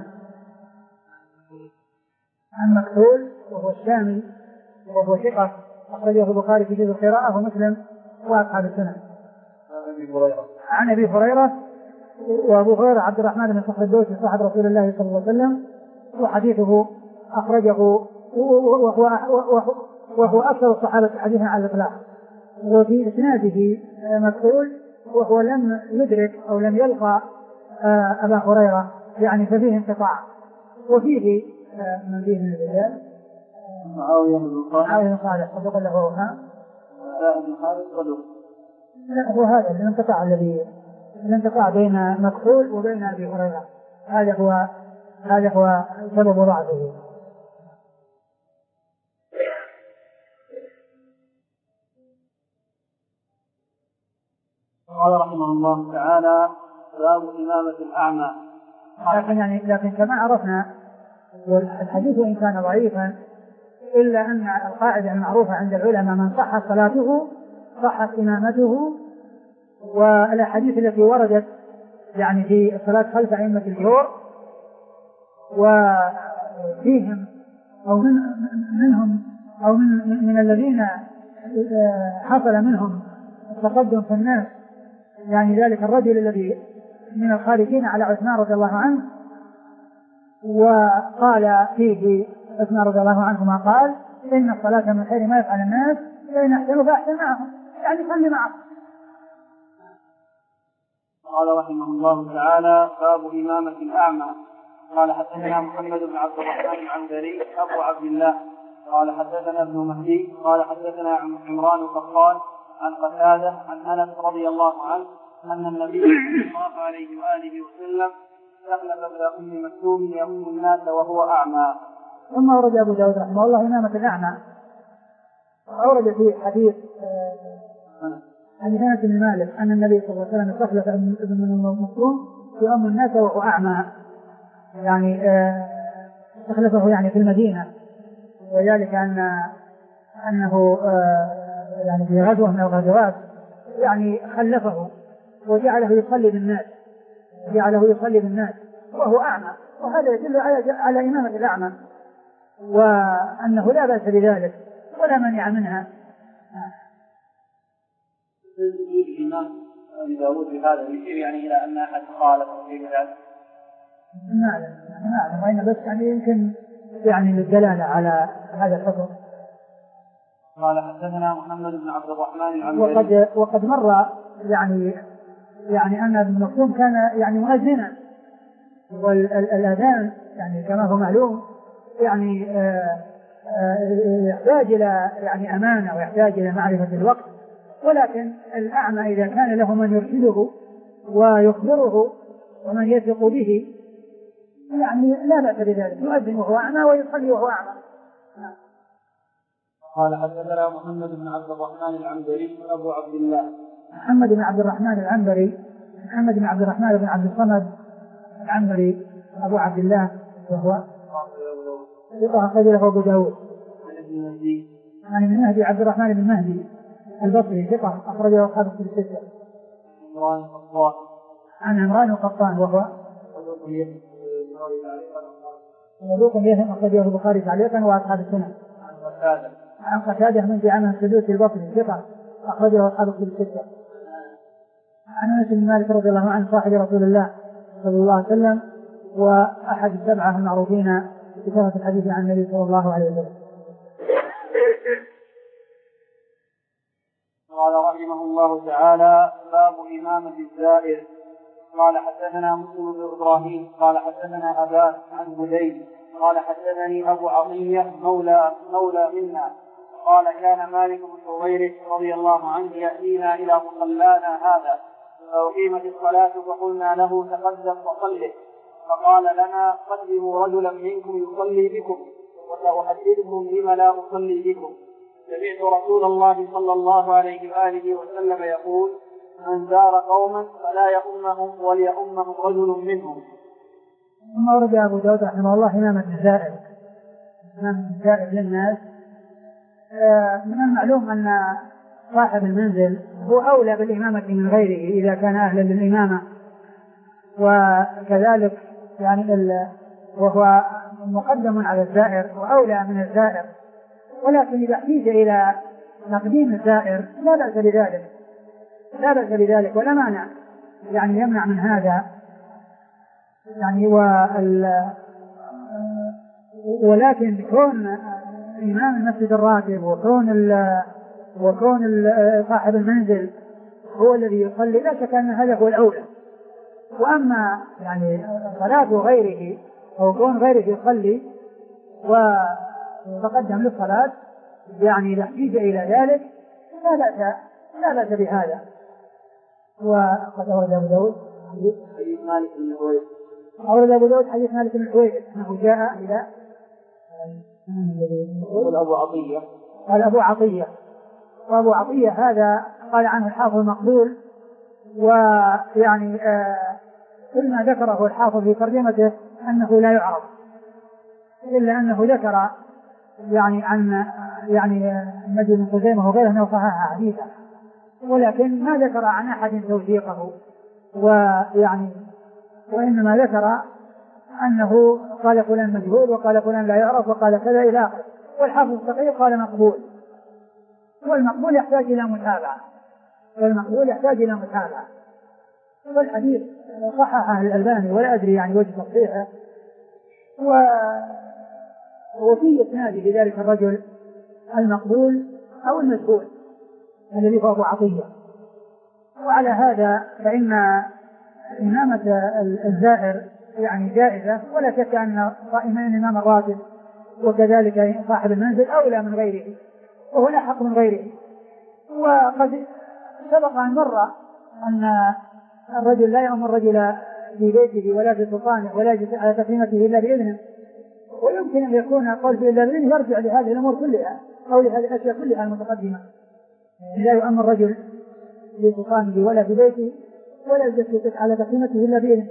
عن مكحول وهو الشامي وهو ثقة أخرجه البخاري في جزء القراءة ومسلم وأصحاب السنة. عن أبي هريرة وأبو هريرة عبد الرحمن بن صخر الدوسي صاحب رسول الله صلى الله عليه وسلم، وحديثه أخرجه وهو, وهو أكثر الصحابة حديثا على الإطلاق. وفي إسناده مكحول وهو لم يدرك أو لم يلقى أبا هريرة، يعني ففيه انقطاع. وفيه من فيه من الرجال معاوية بن صالح صدق له وهاب بن خالد صدوق. هو هذا الانقطاع الذي الانقطاع بين مكحول وبين أبي هريرة، هذا هو هذا هو سبب ضعفه. قال رحمه الله تعالى: باب إمامة الأعمى. لكن يعني لكن كما عرفنا والحديث إن كان ضعيفا إلا أن القاعدة المعروفة عند العلماء من صحت صلاته صحت إمامته. والأحاديث التي وردت يعني في الصلاة خلف أئمة الجور وفيهم أو من منهم أو من, من الذين حصل منهم التقدم في الناس، يعني ذلك الرجل الذي من الخارجين على عثمان رضي الله عنه، وقال فيه عثمان رضي الله عنه ما قال: إن الصلاة من خير ما يفعل الناس فإن أحسنوا فأحسن معهم، يعني صلي معهم. قال رحمه الله تعالى: باب إمامة الأعمى. قال حدثنا محمد بن عبد الرحمن العنبري أبو عبد الله قال حدثنا ابن مهدي قال حدثنا عمران القطان عن قتادة عن أنس رضي الله عنه أن النبي صلى الله عليه وآله وسلم استخلف ابن أم مكتوم يؤم الناس وهو أعمى. ثم أورد أبو داود رحمه الله إمامة الأعمى، أورد فيه حديث عن أنس بن مالك أن النبي صلى الله عليه وسلم استخلف ابن أم مكتوم يؤم الناس وهو أعمى، يعني استخلفه يعني في المدينة، وذلك أن أنه يعني في غزوة من الغزوات يعني خلفه وجعله يصلي بالناس جعله يصلي بالناس وهو أعمى، وهذا يدل على على إمامة الأعمى وأنه لا بأس بذلك ولا مانع منها. الإمام أبي داود بهذا يشير يعني إلى أن أحد خالف في ذلك؟ نعم نعم وإن بس يعني يمكن يعني للدلالة على هذا الحكم. قال حدثنا محمد بن عبد الرحمن العنبري وقد وقد مر يعني يعني أن ابن مكتوم كان يعني مؤذنا، والأذان يعني كما هو معلوم يعني يحتاج إلى يعني أمانة ويحتاج إلى معرفة الوقت، ولكن الأعمى إذا كان له من يرشده ويخبره ومن يثق به يعني لا بأس بذلك، يؤذن وهو أعمى ويصلي وهو أعمى. قال حدثنا محمد بن عبد الرحمن العنبري أبو عبد الله. محمد بن عبد الرحمن العنبري محمد بن عبد الرحمن بن عبد الصمد العنبري أبو عبد الله وهو ثقة أخرج له أبو داود. يعني من مهدي عبد الرحمن بن مهدي البصري ثقة أخرجه أصحاب الكتب الستة. عن عمران القطان وهو صدوق يهم أخرجه البخاري تعليقا وأصحاب السنة. عن قتادة من دعامة السدوسي البصري ثقة أخرجه أصحاب الكتب الستة. عن أنس بن مالك رضي الله عنه صاحب رسول الله صلى الله عليه وسلم وأحد السبعة المعروفين بكثرة الحديث عن النبي صلى الله عليه وسلم. قال رحمه الله تعالى: باب إمامة الزائر. قال حدثنا مسلم بن إبراهيم قال حدثنا أبان عن هذيل قال حدثني أبو عطية مولى مولى منا قال كان مالك بن حويرث رضي الله عنه يأتينا إلى مصلانا هذا فأقيمت الصلاة فقلنا له تقدم وصلي، فقال لنا قدموا رجلا منكم يصلي بكم وسأحدثكم لم لا أصلي بكم. سمعت رسول الله صلى الله عليه وآله وسلم يقول: من زار قوما فلا يؤمهم وليؤمهم رجل منهم. ثم ورد أبو داود رحمه الله إمامة الزائر، إمامة الزائر للناس. من المعلوم أن صاحب المنزل هو أولى بالإمامة من غيره إذا كان أهلا للإمامة، وكذلك يعني وهو مقدم على الزائر وأولى من الزائر، ولكن إذا احتيج إلى تقديم الزائر لا بأس بذلك، لا بأس بذلك ولا مانع يعني يمنع من هذا يعني. ولكن كون إمام المسجد الراتب وكون ال وكون ال صاحب المنزل هو الذي يصلي لا شك أن هذا هو الأولى. وأما يعني صلاة غيره أو كون غيره يصلي وتقدم للصلاة يعني إذا احتيج إلى ذلك لا بأس لا بأس بهذا. وقد أورد أبو داود حديث مالك بن الحويرث أورد أبو داود حديث مالك بن الحويرث أنه جاء إلى أبو عطية قال أبو عطية، وأبو عطية هذا قال عنه الحافظ مقبول، ويعني آه كل ما ذكره الحافظ في ترجمته أنه لا يعرف، إلا أنه ذكر يعني عن يعني مجد بن خزيمة وغيره أنه صحح حديثه، ولكن ما ذكر عن أحد توثيقه، ويعني وإنما ذكر أنه قال فلان مجهول وقال فلان لا يعرف وقال كذا إلى آخره. والحافظ التقي قال مقبول، والمقبول يحتاج إلى متابعة، والمقبول يحتاج إلى متابعة. والحديث صححه الألباني ولا أدري يعني وجه تصحيحه، وفي إسناده لذلك الرجل المقبول أو المجهول الذي هو أبو عطية. وعلى هذا فإن إمامة الزائر يعني جائزة، ولا شك أن إمام الراتب وكذلك صاحب المنزل أولى من غيره وهو أحق من غيره. وقد سبق أن مر أن الرجل لا يؤم الرجل في بيته ولا في سلطانه ولا يجلس على تكريمته إلا بإذنه، ويمكن أن يكون قول إلا بإذنه يرجع لهذه الأمور كلها أو لهذه الأشياء كلها المتقدمة. لا يؤم الرجل في سلطانه ولا في بيته ولا يجلس على تكريمته إلا بإذنه.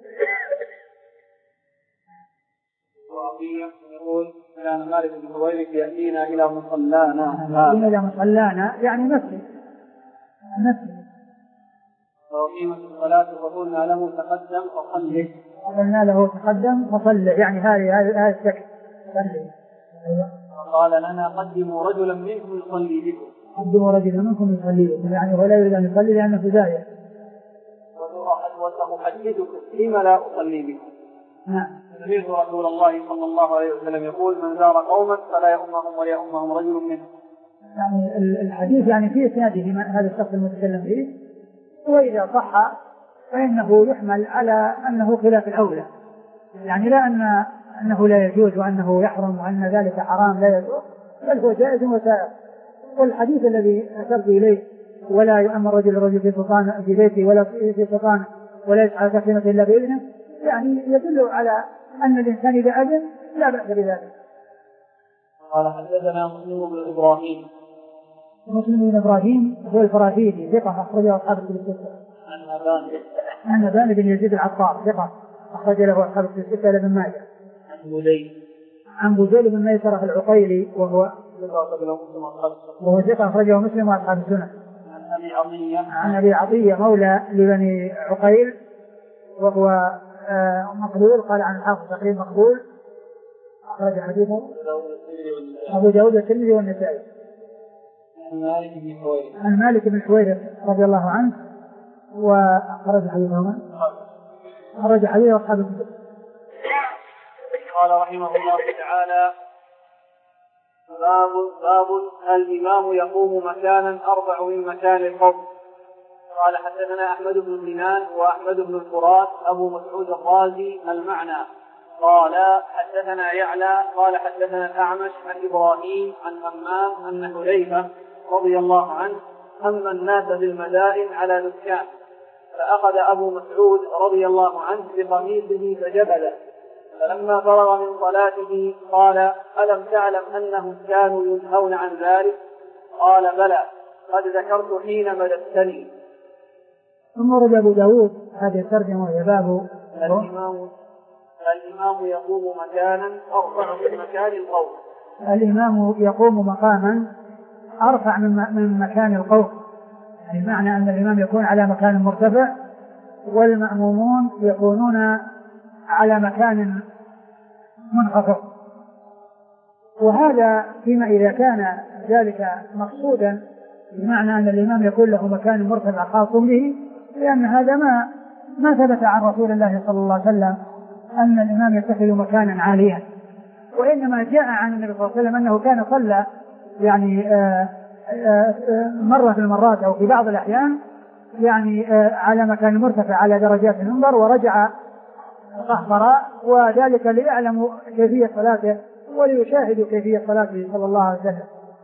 يقول كان مالك بن الحويرث يأتينا إلى مصلانا إلى مصلانا يعني مسجد مسجد وقيمة الصلاة فقلنا له تقدم فصلي، قلنا له تقدم فصلي يعني هذه هذا الشكل صلي. قال لنا قدموا رجلا منكم يصلي بكم، قدموا رجلا منكم يصلي بكم يعني ولا يريد أن يصلي لأنه في داهية. وسأحدثكم لما لا أصلي بكم. نعم. سمعت رسول الله صلى الله عليه وسلم يقول من زار قوما فلا يؤمهم ولا يؤمهم رجل منهم. يعني الحديث يعني في إسناده هذا الشخص المتكلم فيه، وإذا صح فإنه يحمل على أنه خلاف الأولى، يعني لا أن أنه لا يجوز وأنه يحرم وأن ذلك حرام لا يجوز، بل هو جائز وسائر. والحديث الذي أشرت إليه ولا يؤم الرجل الرجل في سلطان في بيته ولا في سلطان ولا يسعى تكريمته إلا بإذنه يعني يدل على أن الإنسان إذا أذن لا بأس بذلك. قال حدثنا مسلم بن إبراهيم مسلم بن إبراهيم هو الفراهيدي ثقة أخرجه أصحاب الكتب الستة. عن أبان عن أبان بن يزيد العطار ثقة أخرج له أصحاب الكتب الستة لابن ماجه. عن بوديل عن بوديل بن ميسرة العقيلي وهو وهو ثقة أخرجه مسلم وأصحاب السنة. عن أبي عطية عن أبي عطية مولى لبني عقيل وهو مقبول، قال عن الحافظ تقريبا مقبول، أخرج حديثه أبو داود والترمذي والنسائي. عن مالك بن الحويرث عن مالك بن الحويرث رضي الله عنه وأخرج حديثه أخرج حديثه أصحاب الكتب. قال رحمه الله تعالى باب باب الإمام يقوم مكانا أربع من مكان القوم. قال حدثنا أحمد بن سنان وأحمد بن الفرات أبو مسعود الرازي المعنى قال حدثنا يعلى قال حدثنا الأعمش عن إبراهيم عن همام أن حذيفة رضي الله عنه هم الناس بالمدائن على دكان فأخذ أبو مسعود رضي الله عنه بقميصه فجبله، فلما فرغ من صلاته قال ألم تعلم أنهم كانوا ينهون عن ذلك؟ قال بلى قد ذكرت حين مددتني. ثم ورد أبو داود هذه الترجمة وهي باب الإمام الإمام يقوم مكانا أرفع من مكان القوم. الإمام يقوم مقاما أرفع من مكان القوم، يعني معنى أن الإمام يكون على مكان مرتفع والمأمومون يكونون على مكان منخفض. وهذا فيما إذا كان ذلك مقصودا، بمعنى أن الإمام يكون له مكان مرتفع خاص به، لأن هذا ما ما ثبت عن رسول الله صلى الله عليه وسلم أن الإمام يتخذ مكانا عاليا، وإنما جاء عن النبي صلى الله عليه وسلم أنه كان صلى يعني آآ آآ مرة في المرات أو في بعض الأحيان يعني على مكان مرتفع على درجات المنبر ورجع قهقرا، وذلك ليعلموا كيفية صلاته وليشاهدوا كيفية صلاته صلى الله عليه وسلم.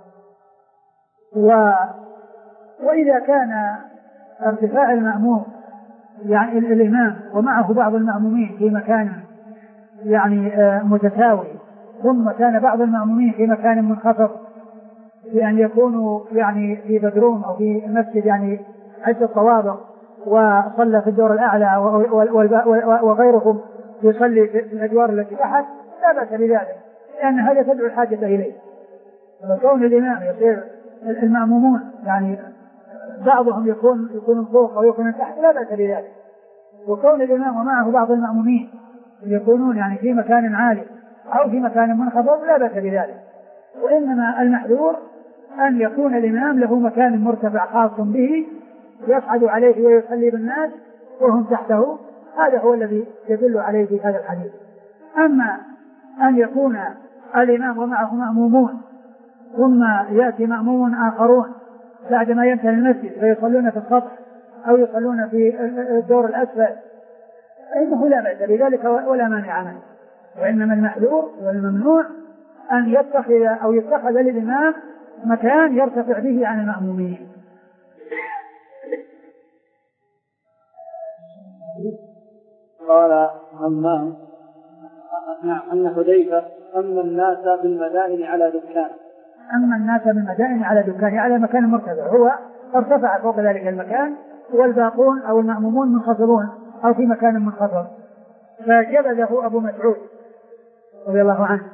و... وإذا كان ارتفاع المأموم يعني الإمام ومعه بعض المأمومين في مكان يعني متساوي، ثم كان بعض المأمومين في مكان منخفض، بأن يكونوا يعني في بدروم أو في مسجد يعني عدة طوابق وصلى في الدور الأعلى وغيرهم يصلي في الأدوار التي تحت، لا بأس بذلك، لأن هذا تدعو الحاجة إليه. فكون الإمام يصير المأمومون يعني بعضهم يكون يكون فوق أو يكون تحت لا بأس بذلك، وكون الإمام ومعه بعض المأمومين يكونون يعني في مكان عالي أو في مكان منخفض لا بأس بذلك، وإنما المحذور أن يكون الإمام له مكان مرتفع خاص به يصعد عليه ويصلي بالناس وهم تحته، هذا هو الذي يدل عليه في هذا الحديث. أما أن يكون الإمام ومعه مأمومون ثم يأتي مأموم آخرون بعدما ينتهي المسجد فيصلون في السطح أو يصلون في الدور الأسفل، فإنه لا بأس بذلك ولا مانع منه، وإنما المحذور والممنوع أن يتخذ أو يتخذ للإمام مكان يرتفع به عن المأمومين. قال همام نعم أن حذيفة أما الناس بالمدائن على دكان أما الناس بالمدائن على دكان على مكان مرتفع، هو ارتفع فوق ذلك المكان والباقون أو المأمومون منخفضون أو في مكان منخفض، فجبله أبو مسعود رضي الله عنه.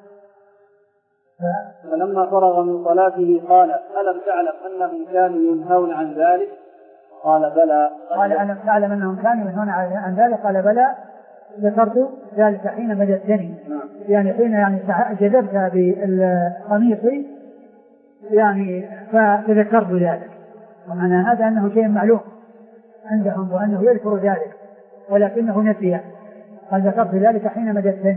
فلما فرغ من صلاته قال ألم تعلم أنهم كانوا ينهون عن ذلك؟ قال بلى. قال ألم تعلم أنهم كانوا ينهون عن ذلك؟ قال بلى، ذكرت ذلك حين مجدتني، يعني حين يعني جذبت بالقميص يعني فتذكرت ذلك، ومعنى هذا أنه شيء معلوم عندهم وأنه يذكر ذلك ولكنه نسي، قال ذكرت ذلك حين مجدتني.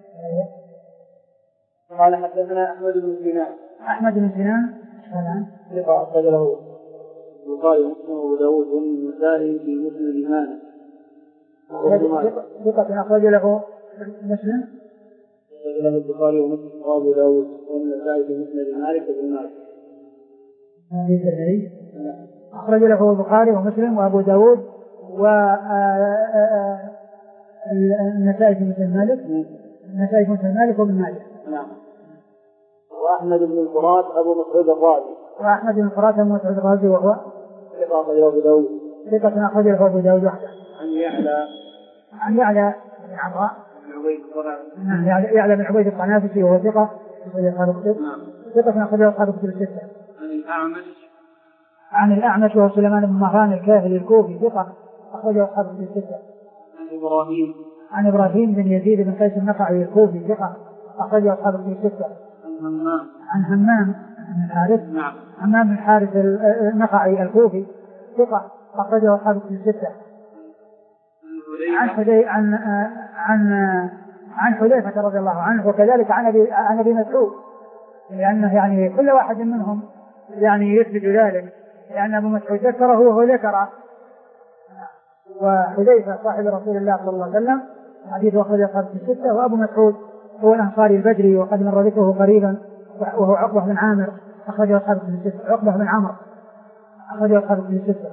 قال حدثنا أحمد بن سنان. أحمد بن سنان ثقة أخرج له البخاري ومسلم وأبو داود والنسائي في مسند الإيمان. ثقة أخرج له مسلم أخرج له البخاري ومسلم وأبو داود والنسائي في مسند مالك بن مالك. أخرج له البخاري ومسلم وأبو داود والنسائي في مسند مالك النسائي في مسند مالك وابن مالك. نعم. وأحمد بن الفرات أبو مسعود الرازي. وأحمد بن الفرات أبو مسعود الرازي وهو ثقة أخرج له أبو داود. ثقة أخرج له أبو داود وحده. عن يعلى عن يعلى بن عمرو بن عبيد الطنافسي. يعلى بن عبيد الطنافسي وهو ثقة أخرج له أصحاب الكتب. ثقة أخرج له أصحاب الكتب الستة. عن الأعمش. عن الأعمش وهو سليمان بن مهران الكاهلي الكوفي ثقة أخرج له أصحاب الكتب الستة. عن إبراهيم. عن إبراهيم بن يزيد بن قيس النخعي الكوفي ثقة أخرج له أصحاب الكتب الستة. عن همام. عن همام بن الحارث. نعم. همام بن الحارث النخعي الكوفي ثقة أخرج له أصحاب الكتب الستة. عن حذيفة عن عن عن حذيفة رضي الله عنه، وكذلك عن ابي عن ابي مسعود، لانه يعني كل واحد منهم يعني يثبت ذلك، لان ابو مسعود ذكره وهو ذكر، وحذيفة صاحب رسول الله صلى الله عليه وسلم حديث أخرج أصحاب الكتب الستة، وابو مسعود هو الانصاري البدري وقد مر ذكره قريبا وهو عقبة بن عامر أخرج أصحاب الكتب الستة. عقبة بن عمرو أخرج أصحاب الكتب الستة.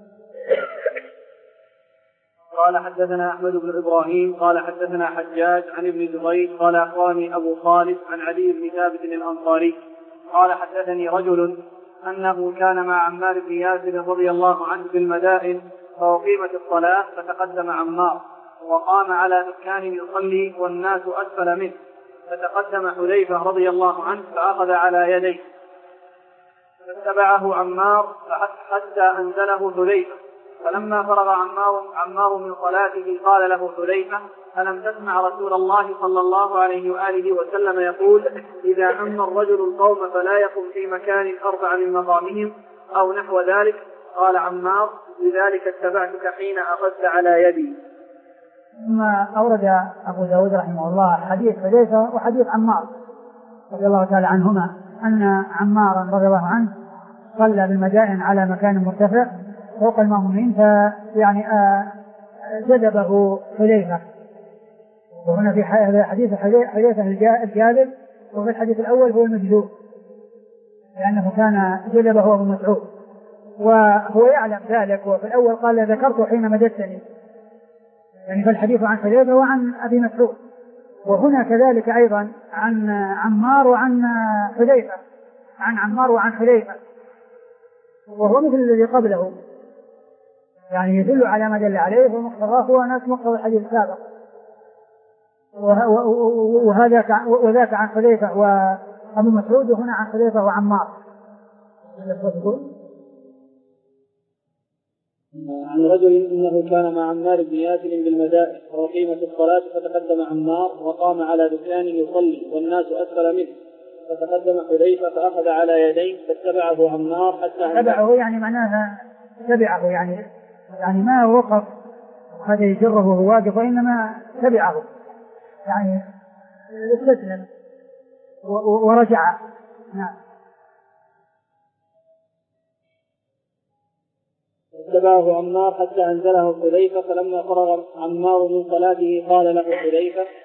قال حدثنا أحمد بن إبراهيم قال حدثنا حجاج عن ابن جريج قال أخبرني أبو خالد عن علي بن ثابت الأنصاري قال حدثني رجل أنه كان مع عمار بن ياسر رضي الله عنه في المدائن فأقيمت الصلاة فتقدم عمار وقام على دكان يصلي والناس أسفل منه، فتقدم حذيفة رضي الله عنه فأخذ على يديه، فاتبعه عمار حتى أنزله حذيفة، فلما فرغ عمار, عمار من صلاته قال له حذيفة: ألم تسمع رسول الله صلى الله عليه وآله وسلم يقول: إذا أما الرجل القوم فلا يقم في مكان أرفع من مقامهم، أو نحو ذلك؟ قال عمار: لذلك اتبعتك حين أخذت على يدي. ثم أورد أبو داود رحمه الله حديث حذيفة وحديث عمار رضي الله تعالى عنهما أن عمارا رضي الله عنه صلى بالمدائن على مكان مرتفع فوق المأمومين، فيعني جذبه حذيفة، وهنا في حديث حذيفة الجاذب، وفي الحديث الأول هو المجذوب لأنه كان جذبه أبو مسعود وهو يعلم ذلك، وفي الأول قال: ذكرت حين مددتني، يعني فالحديث عن حذيفة وعن أبي مسعود، وهنا كذلك أيضا عن عمار وعن حذيفة، عن عمار وعن حذيفة، وهو مثل الذي قبله، يعني يدل على ما دل عليه، ومقتضاه هو نفس مقتضى الحديث السابق، وهذا وذاك عن حذيفة وأبو مسعود، وهنا عن حذيفة وعمار. عن رجل إنه كان مع عمار بن ياسر بالمدائن وقيمة الصلاة، فتقدم عمار وقام على دكان يصلي والناس أسفل منه، فتقدم حذيفة فأخذ على يديه، فاتبعه عمار حتى تبعه، يعني معناها تبعه، يعني يعني ما وقف هذا يجره وهو واقف، وإنما تبعه، يعني استسلم ورجع. نعم. اتبعه عمار حتى أنزله حذيفة، فلما فرغ عمار من صلاته قال له حذيفة: